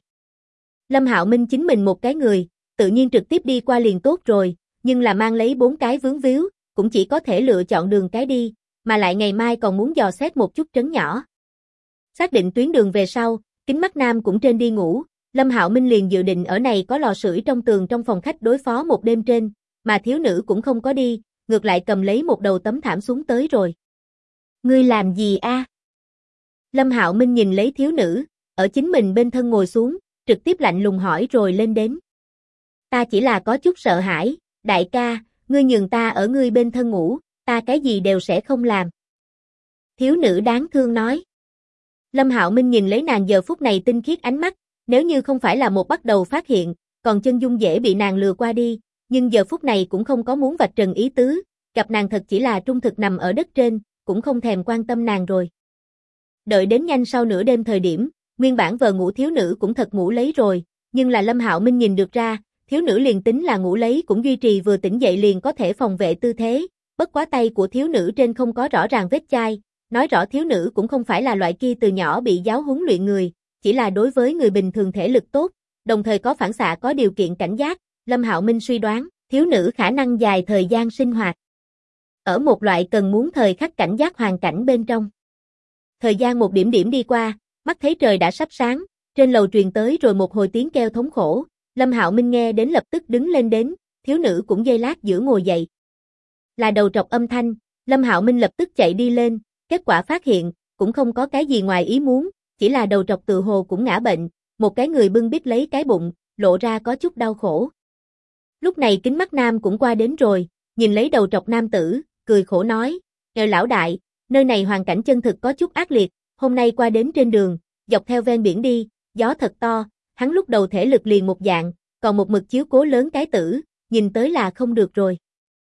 Lâm Hạo Minh chính mình một cái người, tự nhiên trực tiếp đi qua liền tốt rồi, nhưng là mang lấy 4 cái vướng víu, cũng chỉ có thể lựa chọn đường cái đi, mà lại ngày mai còn muốn dò xét một chút trấn nhỏ. Xác định tuyến đường về sau, kính mắt nam cũng trên đi ngủ, Lâm Hạo Minh liền dự định ở này có lò sưởi trong tường trong phòng khách đối phó một đêm trên, mà thiếu nữ cũng không có đi, ngược lại cầm lấy một đầu tấm thảm xuống tới rồi. Ngươi làm gì a? Lâm Hạo Minh nhìn lấy thiếu nữ, ở chính mình bên thân ngồi xuống, trực tiếp lạnh lùng hỏi rồi lên đến. Ta chỉ là có chút sợ hãi, đại ca, ngươi nhường ta ở ngươi bên thân ngủ, ta cái gì đều sẽ không làm. Thiếu nữ đáng thương nói. Lâm Hạo Minh nhìn lấy nàng giờ phút này tinh khiết ánh mắt, nếu như không phải là một bắt đầu phát hiện, còn chân dung dễ bị nàng lừa qua đi, nhưng giờ phút này cũng không có muốn vạch trần ý tứ, gặp nàng thật chỉ là trung thực nằm ở đất trên, cũng không thèm quan tâm nàng rồi. Đợi đến nhanh sau nửa đêm thời điểm, nguyên bản vờ ngủ thiếu nữ cũng thật ngủ lấy rồi, nhưng là Lâm Hạo Minh nhìn được ra, thiếu nữ liền tính là ngủ lấy cũng duy trì vừa tỉnh dậy liền có thể phòng vệ tư thế, bất quá tay của thiếu nữ trên không có rõ ràng vết chai, nói rõ thiếu nữ cũng không phải là loại kia từ nhỏ bị giáo huấn luyện người, chỉ là đối với người bình thường thể lực tốt, đồng thời có phản xạ có điều kiện cảnh giác, Lâm Hạo Minh suy đoán, thiếu nữ khả năng dài thời gian sinh hoạt ở một loại cần muốn thời khắc cảnh giác hoàn cảnh bên trong. Thời gian một điểm điểm đi qua, mắt thấy trời đã sắp sáng, trên lầu truyền tới rồi một hồi tiếng kêu thống khổ, Lâm Hạo Minh nghe đến lập tức đứng lên đến, thiếu nữ cũng giây lát giữa ngồi dậy. Là đầu trọc âm thanh, Lâm Hạo Minh lập tức chạy đi lên, kết quả phát hiện, cũng không có cái gì ngoài ý muốn, chỉ là đầu trọc tự hồ cũng ngã bệnh, một cái người bưng bít lấy cái bụng, lộ ra có chút đau khổ. Lúc này kính mắt nam cũng qua đến rồi, nhìn lấy đầu trọc nam tử, cười khổ nói, "Nghèo lão đại, nơi này hoàn cảnh chân thực có chút ác liệt, hôm nay qua đến trên đường, dọc theo ven biển đi, gió thật to, hắn lúc đầu thể lực liền một dạng, còn một mực chiếu cố lớn cái tử, nhìn tới là không được rồi."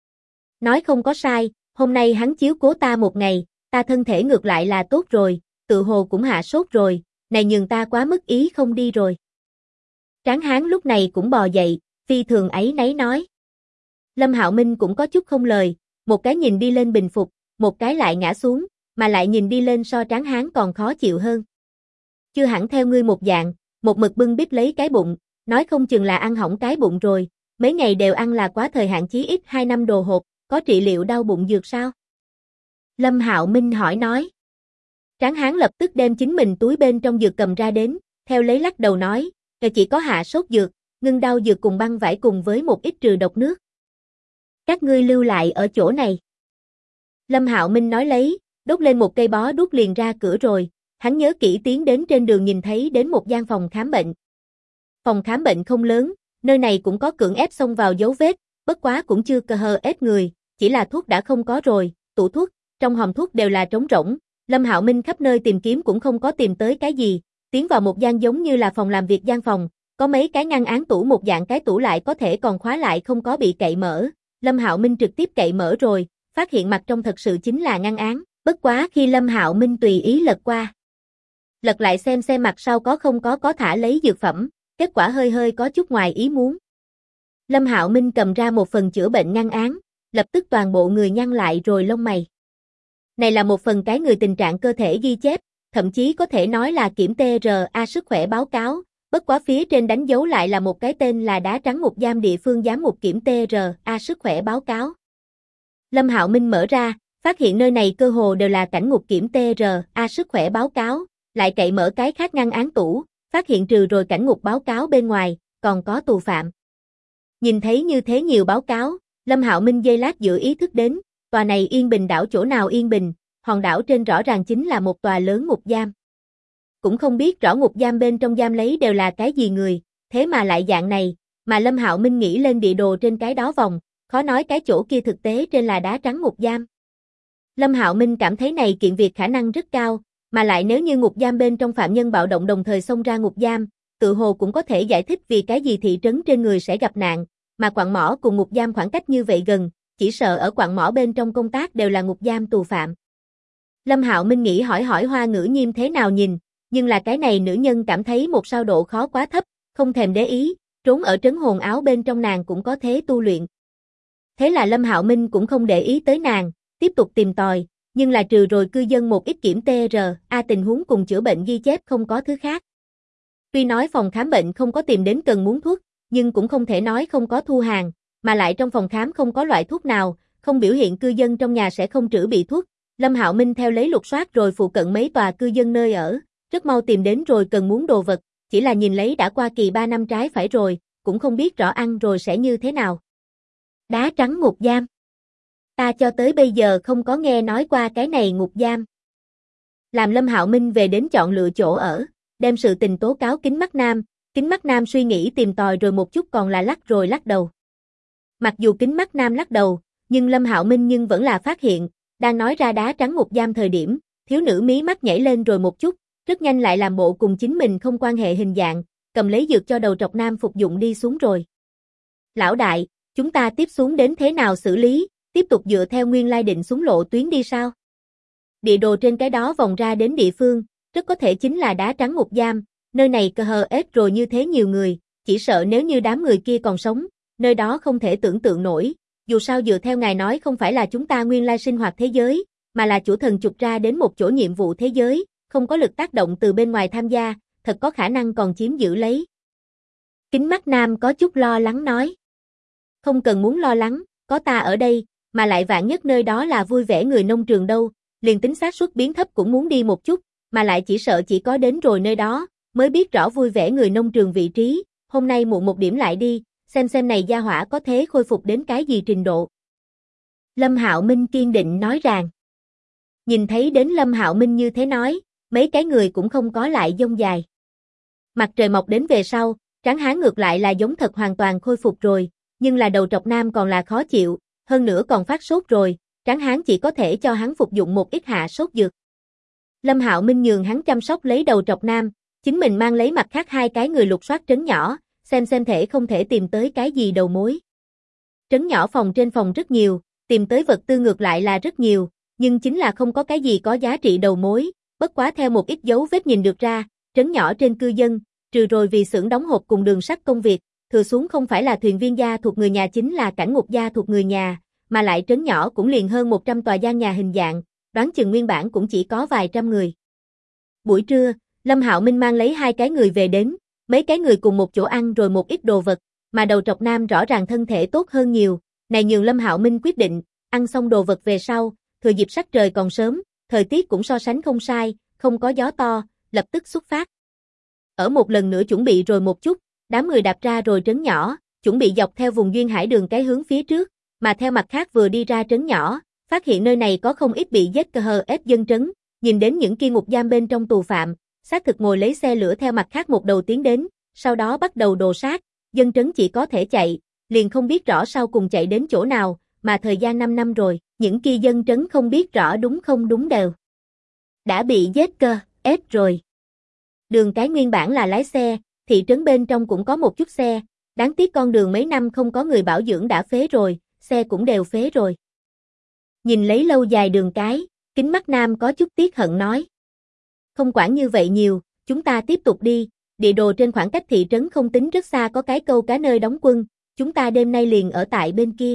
Nói không có sai, hôm nay hắn chiếu cố ta một ngày, ta thân thể ngược lại là tốt rồi, tự hồ cũng hạ sốt rồi, này nhường ta quá mất ý không đi rồi. Tráng hán lúc này cũng bò dậy, phi thường áy náy nói. Lâm Hạo Minh cũng có chút không lời, một cái nhìn đi lên bình phục, một cái lại ngã xuống, mà lại nhìn đi lên so tráng hán còn khó chịu hơn. Chưa hẳn theo ngươi một dạng, một mực bưng bít lấy cái bụng, nói không chừng là ăn hỏng cái bụng rồi, mấy ngày đều ăn là quá thời hạn, chí ít 2 năm đồ hộp, có trị liệu đau bụng dược sao? Lâm Hạo Minh hỏi nói. Tráng hán lập tức đem chính mình túi bên trong dược cầm ra đến, theo lấy lắc đầu nói, chỉ có hạ sốt dược, ngưng đau dược cùng băng vải cùng với một ít trừ độc nước. Các ngươi lưu lại ở chỗ này. Lâm Hạo Minh nói lấy, đốt lên một cây bó đuốc liền ra cửa rồi, hắn nhớ kỹ tiến đến trên đường nhìn thấy đến một gian phòng khám bệnh. Phòng khám bệnh không lớn, nơi này cũng có cưỡng ép xông vào dấu vết, bất quá cũng chưa cờ hờ ép người, chỉ là thuốc đã không có rồi, tủ thuốc, trong hòm thuốc đều là trống rỗng. Lâm Hạo Minh khắp nơi tìm kiếm cũng không có tìm tới cái gì, tiến vào một gian giống như là phòng làm việc gian phòng, có mấy cái ngăn án tủ, một dạng cái tủ lại có thể còn khóa lại không có bị cậy mở. Lâm Hạo Minh trực tiếp cậy mở rồi, phát hiện mặt trong thật sự chính là ngăn án, bất quá khi Lâm Hạo Minh tùy ý lật qua. Lật lại xem mặt sau có không có thả lấy dược phẩm, kết quả hơi hơi có chút ngoài ý muốn. Lâm Hạo Minh cầm ra một phần chữa bệnh ngăn án, lập tức toàn bộ người nhăn lại rồi lông mày. Này là một phần cái người tình trạng cơ thể ghi chép, thậm chí có thể nói là kiểm TRA sức khỏe báo cáo, bất quá phía trên đánh dấu lại là một cái tên là Đá Trắng Ngục Giam địa phương giám mục kiểm TRA sức khỏe báo cáo. Lâm Hạo Minh mở ra, phát hiện nơi này cơ hồ đều là cảnh ngục kiểm TRA sức khỏe báo cáo, lại cậy mở cái khác ngăn án tủ, phát hiện trừ rồi cảnh ngục báo cáo bên ngoài, còn có tù phạm. Nhìn thấy như thế nhiều báo cáo, Lâm Hạo Minh giây lát giữa ý thức đến, tòa này Yên Bình đảo chỗ nào yên bình, hòn đảo trên rõ ràng chính là một tòa lớn ngục giam. Cũng không biết rõ ngục giam bên trong giam lấy đều là cái gì người, thế mà lại dạng này, mà Lâm Hạo Minh nghĩ lên địa đồ trên cái đó vòng, khó nói cái chỗ kia thực tế trên là Đá Trắng Ngục Giam. Lâm Hạo Minh cảm thấy này kiện việc khả năng rất cao, mà lại nếu như ngục giam bên trong phạm nhân bạo động đồng thời xông ra ngục giam, tự hồ cũng có thể giải thích vì cái gì thị trấn trên người sẽ gặp nạn, mà quặng mỏ cùng ngục giam khoảng cách như vậy gần, chỉ sợ ở quặng mỏ bên trong công tác đều là ngục giam tù phạm. Lâm Hạo Minh nghĩ hỏi Hoa Ngữ Nhiêm thế nào nhìn, nhưng là cái này nữ nhân cảm thấy một sao độ khó quá thấp, không thèm để ý, trốn ở trấn hồn áo bên trong nàng cũng có thế tu luyện. Thế là Lâm Hạo Minh cũng không để ý tới nàng, tiếp tục tìm tòi, nhưng là trừ rồi cư dân một ít kiểm TRA tình huống cùng chữa bệnh ghi chép không có thứ khác. Tuy nói phòng khám bệnh không có tìm đến cần muốn thuốc, nhưng cũng không thể nói không có thu hàng, mà lại trong phòng khám không có loại thuốc nào, không biểu hiện cư dân trong nhà sẽ không trữ bị thuốc. Lâm Hạo Minh theo lấy lục soát rồi phụ cận mấy tòa cư dân nơi ở, rất mau tìm đến rồi cần muốn đồ vật, chỉ là nhìn lấy đã qua kỳ 3 năm trái phải rồi, cũng không biết rõ ăn rồi sẽ như thế nào. Đá Trắng Ngục Giam. Ta cho tới bây giờ không có nghe nói qua cái này ngục giam. Làm Lâm Hạo Minh về đến chọn lựa chỗ ở, đem sự tình tố cáo Kính Mắt Nam suy nghĩ tìm tòi rồi một chút còn là lắc rồi lắc đầu. Mặc dù Kính Mắt Nam lắc đầu, nhưng Lâm Hạo Minh nhưng vẫn là phát hiện, đang nói ra Đá Trắng Ngục Giam thời điểm, thiếu nữ mí mắt nhảy lên rồi một chút, rất nhanh lại làm bộ cùng chính mình không quan hệ hình dạng, cầm lấy dược cho đầu trọc nam phục dụng đi xuống rồi. Lão đại, chúng ta tiếp xuống đến thế nào xử lý, tiếp tục dựa theo nguyên lai định xuống lộ tuyến đi sao? Địa đồ trên cái đó vòng ra đến địa phương, rất có thể chính là Đá Trắng Ngục Giam, nơi này cờ hờ ết rồi như thế nhiều người, chỉ sợ nếu như đám người kia còn sống, nơi đó không thể tưởng tượng nổi, dù sao dựa theo ngài nói không phải là chúng ta nguyên lai sinh hoạt thế giới, mà là chủ thần chụp ra đến một chỗ nhiệm vụ thế giới, không có lực tác động từ bên ngoài tham gia, thật có khả năng còn chiếm giữ lấy. Kính Mắt Nam có chút lo lắng nói. Không cần muốn lo lắng, có ta ở đây, mà lại vạn nhất nơi đó là vui vẻ người nông trường đâu, liền tính xác suất biến thấp cũng muốn đi một chút, mà lại chỉ sợ chỉ có đến rồi nơi đó, mới biết rõ vui vẻ người nông trường vị trí, hôm nay muộn một điểm lại đi, xem này gia hỏa có thế khôi phục đến cái gì trình độ. Lâm Hạo Minh kiên định nói rằng. Nhìn thấy đến Lâm Hạo Minh như thế nói, mấy cái người cũng không có lại dông dài. Mặt trời mọc đến về sau, Tráng Hán ngược lại là giống thật hoàn toàn khôi phục rồi, nhưng là đầu trọc nam còn là khó chịu, hơn nữa còn phát sốt rồi, Tráng Hán chỉ có thể cho hắn phục dụng một ít hạ sốt dược. Lâm Hạo Minh nhường hắn chăm sóc lấy đầu trọc nam, chính mình mang lấy mặt khác hai cái người lục soát trấn nhỏ, xem thể không thể tìm tới cái gì đầu mối. Trấn nhỏ phòng trên phòng rất nhiều, tìm tới vật tư ngược lại là rất nhiều, nhưng chính là không có cái gì có giá trị đầu mối, bất quá theo một ít dấu vết nhìn được ra, trấn nhỏ trên cư dân, trừ rồi vì xưởng đóng hộp cùng đường sắt công việc, thừa xuống không phải là thuyền viên gia thuộc người nhà chính là cảnh ngục gia thuộc người nhà, mà lại trấn nhỏ cũng liền hơn 100 tòa gian nhà hình dạng, đoán chừng nguyên bản cũng chỉ có vài trăm người. Buổi trưa, Lâm Hạo Minh mang lấy 2 cái người về đến, mấy cái người cùng một chỗ ăn rồi một ít đồ vật, mà đầu trọc nam rõ ràng thân thể tốt hơn nhiều, này nhường Lâm Hạo Minh quyết định, ăn xong đồ vật về sau, thừa dịp sắc trời còn sớm, thời tiết cũng so sánh không sai, không có gió to, lập tức xuất phát. Ở một lần nữa chuẩn bị rồi một chút, đám người đạp ra rồi trấn nhỏ, chuẩn bị dọc theo vùng duyên hải đường cái hướng phía trước, mà theo mặt khác vừa đi ra trấn nhỏ, phát hiện nơi này có không ít bị giết cờ ép dân trấn, nhìn đến những kia ngục giam bên trong tù phạm, xác thực ngồi lấy xe lửa theo mặt khác một đầu tiến đến, sau đó bắt đầu đồ sát, dân trấn chỉ có thể chạy, liền không biết rõ sau cùng chạy đến chỗ nào, mà thời gian 5 năm rồi, những kia dân trấn không biết rõ đúng không đúng đều. Đã bị giết cơ, ép rồi. Đường cái nguyên bản là lái xe, thị trấn bên trong cũng có một chút xe, đáng tiếc con đường mấy năm không có người bảo dưỡng đã phế rồi, xe cũng đều phế rồi. Nhìn lấy lâu dài đường cái, Kính Mắt Nam có chút tiếc hận nói. Không quản như vậy nhiều, chúng ta tiếp tục đi, địa đồ trên khoảng cách thị trấn không tính rất xa có cái câu cá nơi đóng quân, chúng ta đêm nay liền ở tại bên kia.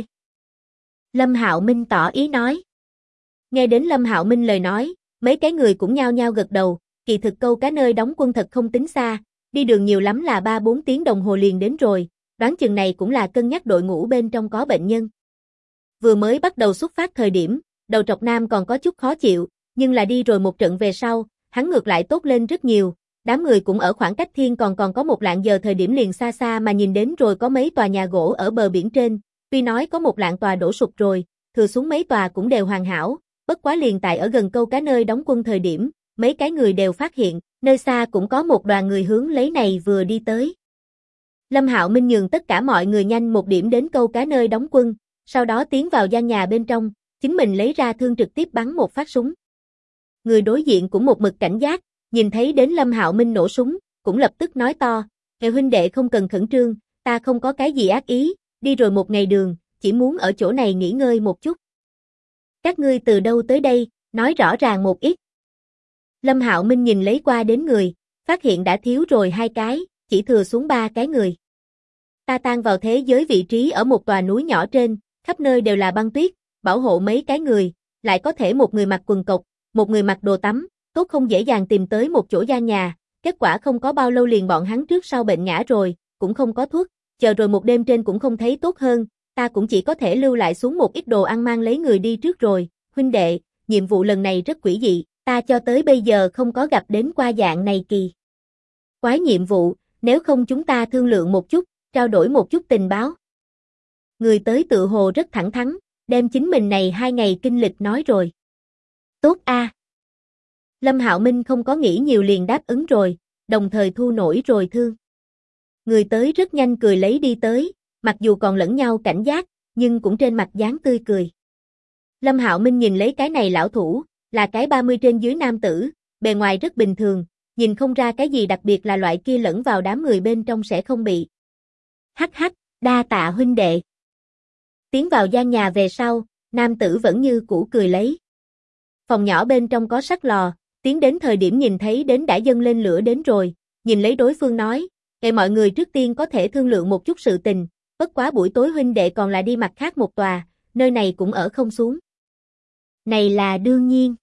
Lâm Hạo Minh tỏ ý nói. Nghe đến Lâm Hạo Minh lời nói, mấy cái người cũng nhao nhao gật đầu, kỳ thực câu cá nơi đóng quân thật không tính xa, đi đường nhiều lắm là 3-4 tiếng đồng hồ liền đến rồi, đoán chừng này cũng là cân nhắc đội ngũ bên trong có bệnh nhân. Vừa mới bắt đầu xuất phát thời điểm, đầu trọc nam còn có chút khó chịu, nhưng là đi rồi một trận về sau, hắn ngược lại tốt lên rất nhiều, đám người cũng ở khoảng cách thiên còn có một lạng giờ thời điểm liền xa xa mà nhìn đến rồi có mấy tòa nhà gỗ ở bờ biển trên, tuy nói có một lạng tòa đổ sụp rồi, thừa xuống mấy tòa cũng đều hoàn hảo, bất quá liền tại ở gần câu cá nơi đóng quân thời điểm, mấy cái người đều phát hiện, nơi xa cũng có một đoàn người hướng lấy này vừa đi tới. Lâm Hạo Minh nhường tất cả mọi người nhanh một điểm đến câu cá nơi đóng quân, sau đó tiến vào gian nhà bên trong, chính mình lấy ra thương trực tiếp bắn một phát súng. Người đối diện cũng một mực cảnh giác, nhìn thấy đến Lâm Hạo Minh nổ súng, cũng lập tức nói to, "Ngài huynh đệ không cần khẩn trương, ta không có cái gì ác ý, đi rồi một ngày đường, chỉ muốn ở chỗ này nghỉ ngơi một chút. Các ngươi từ đâu tới đây, nói rõ ràng một ít." Lâm Hạo Minh nhìn lấy qua đến người, phát hiện đã thiếu rồi 2 cái, chỉ thừa xuống 3 cái người. Ta tan vào thế giới vị trí ở một tòa núi nhỏ trên, khắp nơi đều là băng tuyết, bảo hộ mấy cái người, lại có thể một người mặc quần cộc, một người mặc đồ tắm, tốt không dễ dàng tìm tới một chỗ gian nhà, kết quả không có bao lâu liền bọn hắn trước sau bệnh ngã rồi, cũng không có thuốc, chờ rồi một đêm trên cũng không thấy tốt hơn, ta cũng chỉ có thể lưu lại xuống một ít đồ ăn mang lấy người đi trước rồi, huynh đệ, nhiệm vụ lần này rất quỷ dị, ta cho tới bây giờ không có gặp đến qua dạng này kỳ quái nhiệm vụ, nếu không chúng ta thương lượng một chút, trao đổi một chút tình báo. Người tới tự hồ rất thẳng thắn, đem chính mình này 2 ngày kinh lịch nói rồi. Tốt a. Lâm Hạo Minh không có nghĩ nhiều liền đáp ứng rồi, đồng thời thu nổi rồi thương. Người tới rất nhanh cười lấy đi tới, mặc dù còn lẫn nhau cảnh giác, nhưng cũng trên mặt dáng tươi cười. Lâm Hạo Minh nhìn lấy cái này lão thủ, là cái 30 trên dưới nam tử, bề ngoài rất bình thường, nhìn không ra cái gì đặc biệt là loại kia lẫn vào đám người bên trong sẽ không bị. Hắc hắc, đa tạ huynh đệ. Tiến vào gian nhà về sau, nam tử vẫn như cũ cười lấy. Phòng nhỏ bên trong có sắt lò, tiến đến thời điểm nhìn thấy đến đã dâng lên lửa đến rồi, nhìn lấy đối phương nói, "Kệ mọi người trước tiên có thể thương lượng một chút sự tình, bất quá buổi tối huynh đệ còn là đi mặt khác một tòa, nơi này cũng ở không xuống." Này là đương nhiên.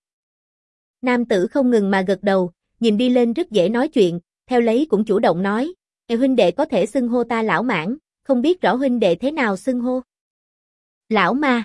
Nam tử không ngừng mà gật đầu, nhìn đi lên rất dễ nói chuyện, theo lấy cũng chủ động nói, huynh đệ có thể xưng hô ta lão mãn, không biết rõ huynh đệ thế nào xưng hô." Lão ma.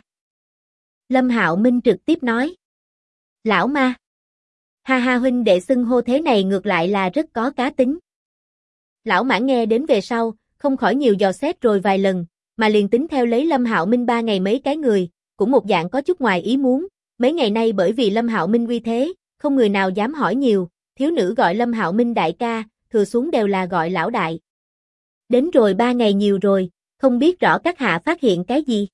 Lâm Hạo Minh trực tiếp nói. Lão ma. Ha ha, huynh đệ xưng hô thế này ngược lại là rất có cá tính. Lão mãn nghe đến về sau, không khỏi nhiều dò xét rồi vài lần, mà liền tính theo lấy Lâm Hạo Minh 3 ngày mấy cái người, cũng một dạng có chút ngoài ý muốn, mấy ngày nay bởi vì Lâm Hạo Minh uy thế, không người nào dám hỏi nhiều, thiếu nữ gọi Lâm Hạo Minh đại ca, thừa xuống đều là gọi lão đại. Đến rồi 3 ngày nhiều rồi, không biết rõ các hạ phát hiện cái gì?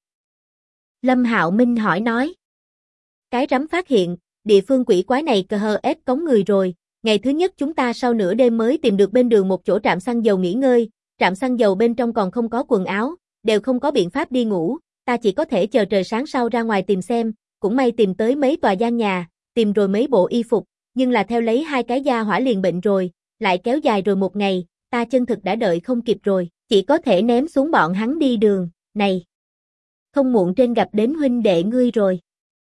Lâm Hạo Minh hỏi nói. Cái rắm phát hiện, địa phương quỷ quái này cờ hờ ép cống người rồi, ngày thứ nhất chúng ta sau nửa đêm mới tìm được bên đường một chỗ trạm xăng dầu nghỉ ngơi, trạm xăng dầu bên trong còn không có quần áo, đều không có biện pháp đi ngủ, ta chỉ có thể chờ trời sáng sau ra ngoài tìm xem, cũng may tìm tới mấy tòa gian nhà, tìm rồi mấy bộ y phục, nhưng là theo lấy 2 cái gia hỏa liền bệnh rồi, lại kéo dài rồi một ngày, ta chân thực đã đợi không kịp rồi, chỉ có thể ném xuống bọn hắn đi đường, này. Không muộn trên gặp đến huynh đệ ngươi rồi.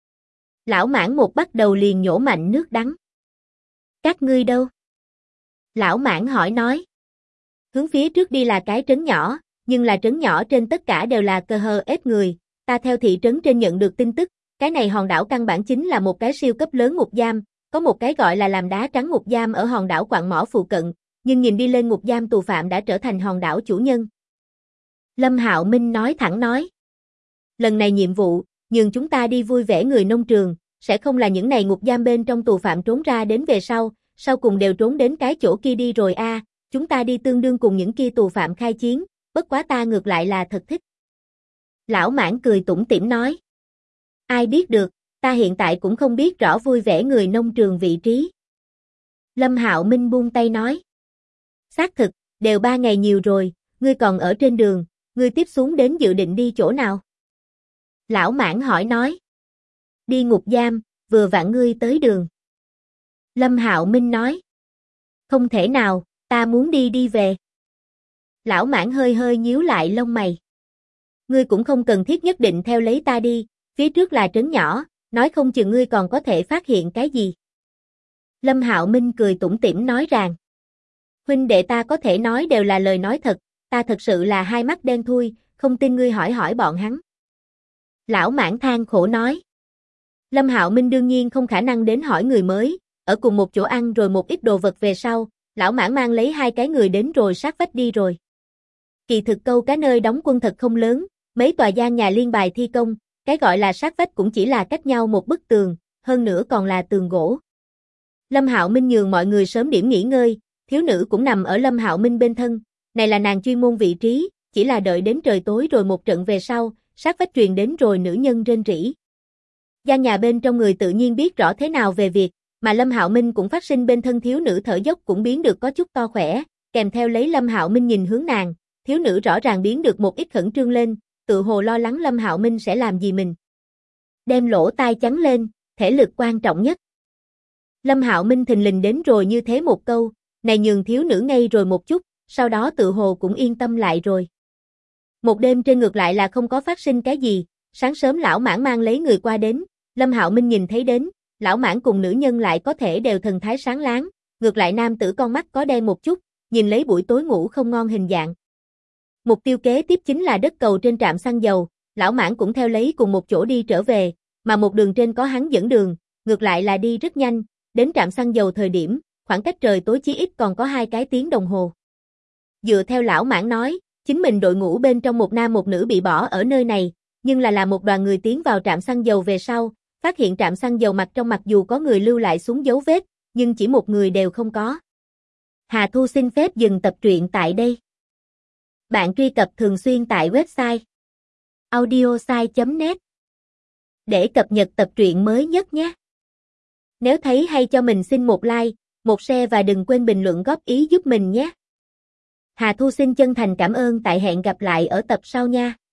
Lão Mãng một bắt đầu liền nhổ mạnh nước đắng. Các ngươi đâu? Lão Mãng hỏi nói. Hướng phía trước đi là cái trấn nhỏ, nhưng là trấn nhỏ trên tất cả đều là cơ hờ ép người, ta theo thị trấn trên nhận được tin tức, cái này hòn đảo căn bản chính là một cái siêu cấp lớn ngục giam, có một cái gọi là làm đá trắng ngục giam ở hòn đảo Quặng Mỏ phụ cận, nhưng nhìn đi lên ngục giam tù phạm đã trở thành hòn đảo chủ nhân. Lâm Hạo Minh nói thẳng nói. Lần này nhiệm vụ, nhường chúng ta đi vui vẻ người nông trường, sẽ không là những này ngục giam bên trong tù phạm trốn ra đến về sau cùng đều trốn đến cái chỗ kia đi rồi a, chúng ta đi tương đương cùng những kia tù phạm khai chiến, bất quá ta ngược lại là thật thích. Lão Mãng cười tủm tỉm nói. Ai biết được, ta hiện tại cũng không biết rõ vui vẻ người nông trường vị trí. Lâm Hạo Minh buông tay nói. Xác thực, đều 3 ngày nhiều rồi, ngươi còn ở trên đường, ngươi tiếp xuống đến dự định đi chỗ nào? Lão Mãng hỏi nói. Đi ngục giam, vừa vặn ngươi tới đường. Lâm Hạo Minh nói. Không thể nào, ta muốn đi về. Lão Mãng hơi hơi nhíu lại lông mày. Ngươi cũng không cần thiết nhất định theo lấy ta đi, phía trước là trấn nhỏ, nói không chừng ngươi còn có thể phát hiện cái gì. Lâm Hạo Minh cười tủm tỉm nói rằng. Huynh đệ ta có thể nói đều là lời nói thật, ta thật sự là hai mắt đen thui, không tin ngươi hỏi bọn hắn. Lão Mãng than khổ nói. Lâm Hạo Minh đương nhiên không khả năng đến hỏi người mới, ở cùng một chỗ ăn rồi một ít đồ vật về sau, Lão Mãng mang lấy 2 cái người đến rồi sát vách đi rồi. Kỳ thực câu cá nơi đóng quân thật không lớn, mấy tòa gian nhà liên bài thi công, cái gọi là sát vách cũng chỉ là cách nhau một bức tường, hơn nữa còn là tường gỗ. Lâm Hạo Minh nhường mọi người sớm điểm nghỉ ngơi, thiếu nữ cũng nằm ở Lâm Hạo Minh bên thân, này là nàng chuyên môn vị trí, chỉ là đợi đến trời tối rồi một trận về sau, sát vách truyền đến rồi nữ nhân rên rỉ. Gian nhà bên trong người tự nhiên biết rõ thế nào về việc, mà Lâm Hạo Minh cũng phát sinh bên thân thiếu nữ thở dốc cũng biến được có chút to khỏe, kèm theo lấy Lâm Hạo Minh nhìn hướng nàng, thiếu nữ rõ ràng biến được một ít khẩn trương lên, tự hồ lo lắng Lâm Hạo Minh sẽ làm gì mình. Đem lỗ tai chắn lên, thể lực quan trọng nhất. Lâm Hạo Minh thình lình đến rồi như thế một câu, này nhường thiếu nữ ngây rồi một chút, sau đó tự hồ cũng yên tâm lại rồi. Một đêm trên ngược lại là không có phát sinh cái gì, sáng sớm Lão Mãng mang lấy người qua đến, Lâm Hạo Minh nhìn thấy đến, Lão Mãng cùng nữ nhân lại có thể đều thần thái sáng láng, ngược lại nam tử con mắt có đen một chút, nhìn lấy buổi tối ngủ không ngon hình dạng. Mục tiêu kế tiếp chính là đất cầu trên trạm xăng dầu, Lão Mãng cũng theo lấy cùng một chỗ đi trở về, mà một đường trên có hắn dẫn đường, ngược lại là đi rất nhanh, đến trạm xăng dầu thời điểm, khoảng cách trời tối chí ít còn có 2 cái tiếng đồng hồ. Dựa theo Lão Mãng nói, chính mình đội ngũ bên trong một nam một nữ bị bỏ ở nơi này, nhưng là một đoàn người tiến vào trạm xăng dầu về sau, phát hiện trạm xăng dầu mặt trong mặc dù có người lưu lại xuống dấu vết, nhưng chỉ một người đều không có. Hà Thu xin phép dừng tập truyện tại đây. Bạn truy cập thường xuyên tại website audiosai.net để cập nhật tập truyện mới nhất nhé. Nếu thấy hay cho mình xin một like, một share và đừng quên bình luận góp ý giúp mình nhé. Hà Thu xin chân thành cảm ơn, tại hẹn gặp lại ở tập sau nha.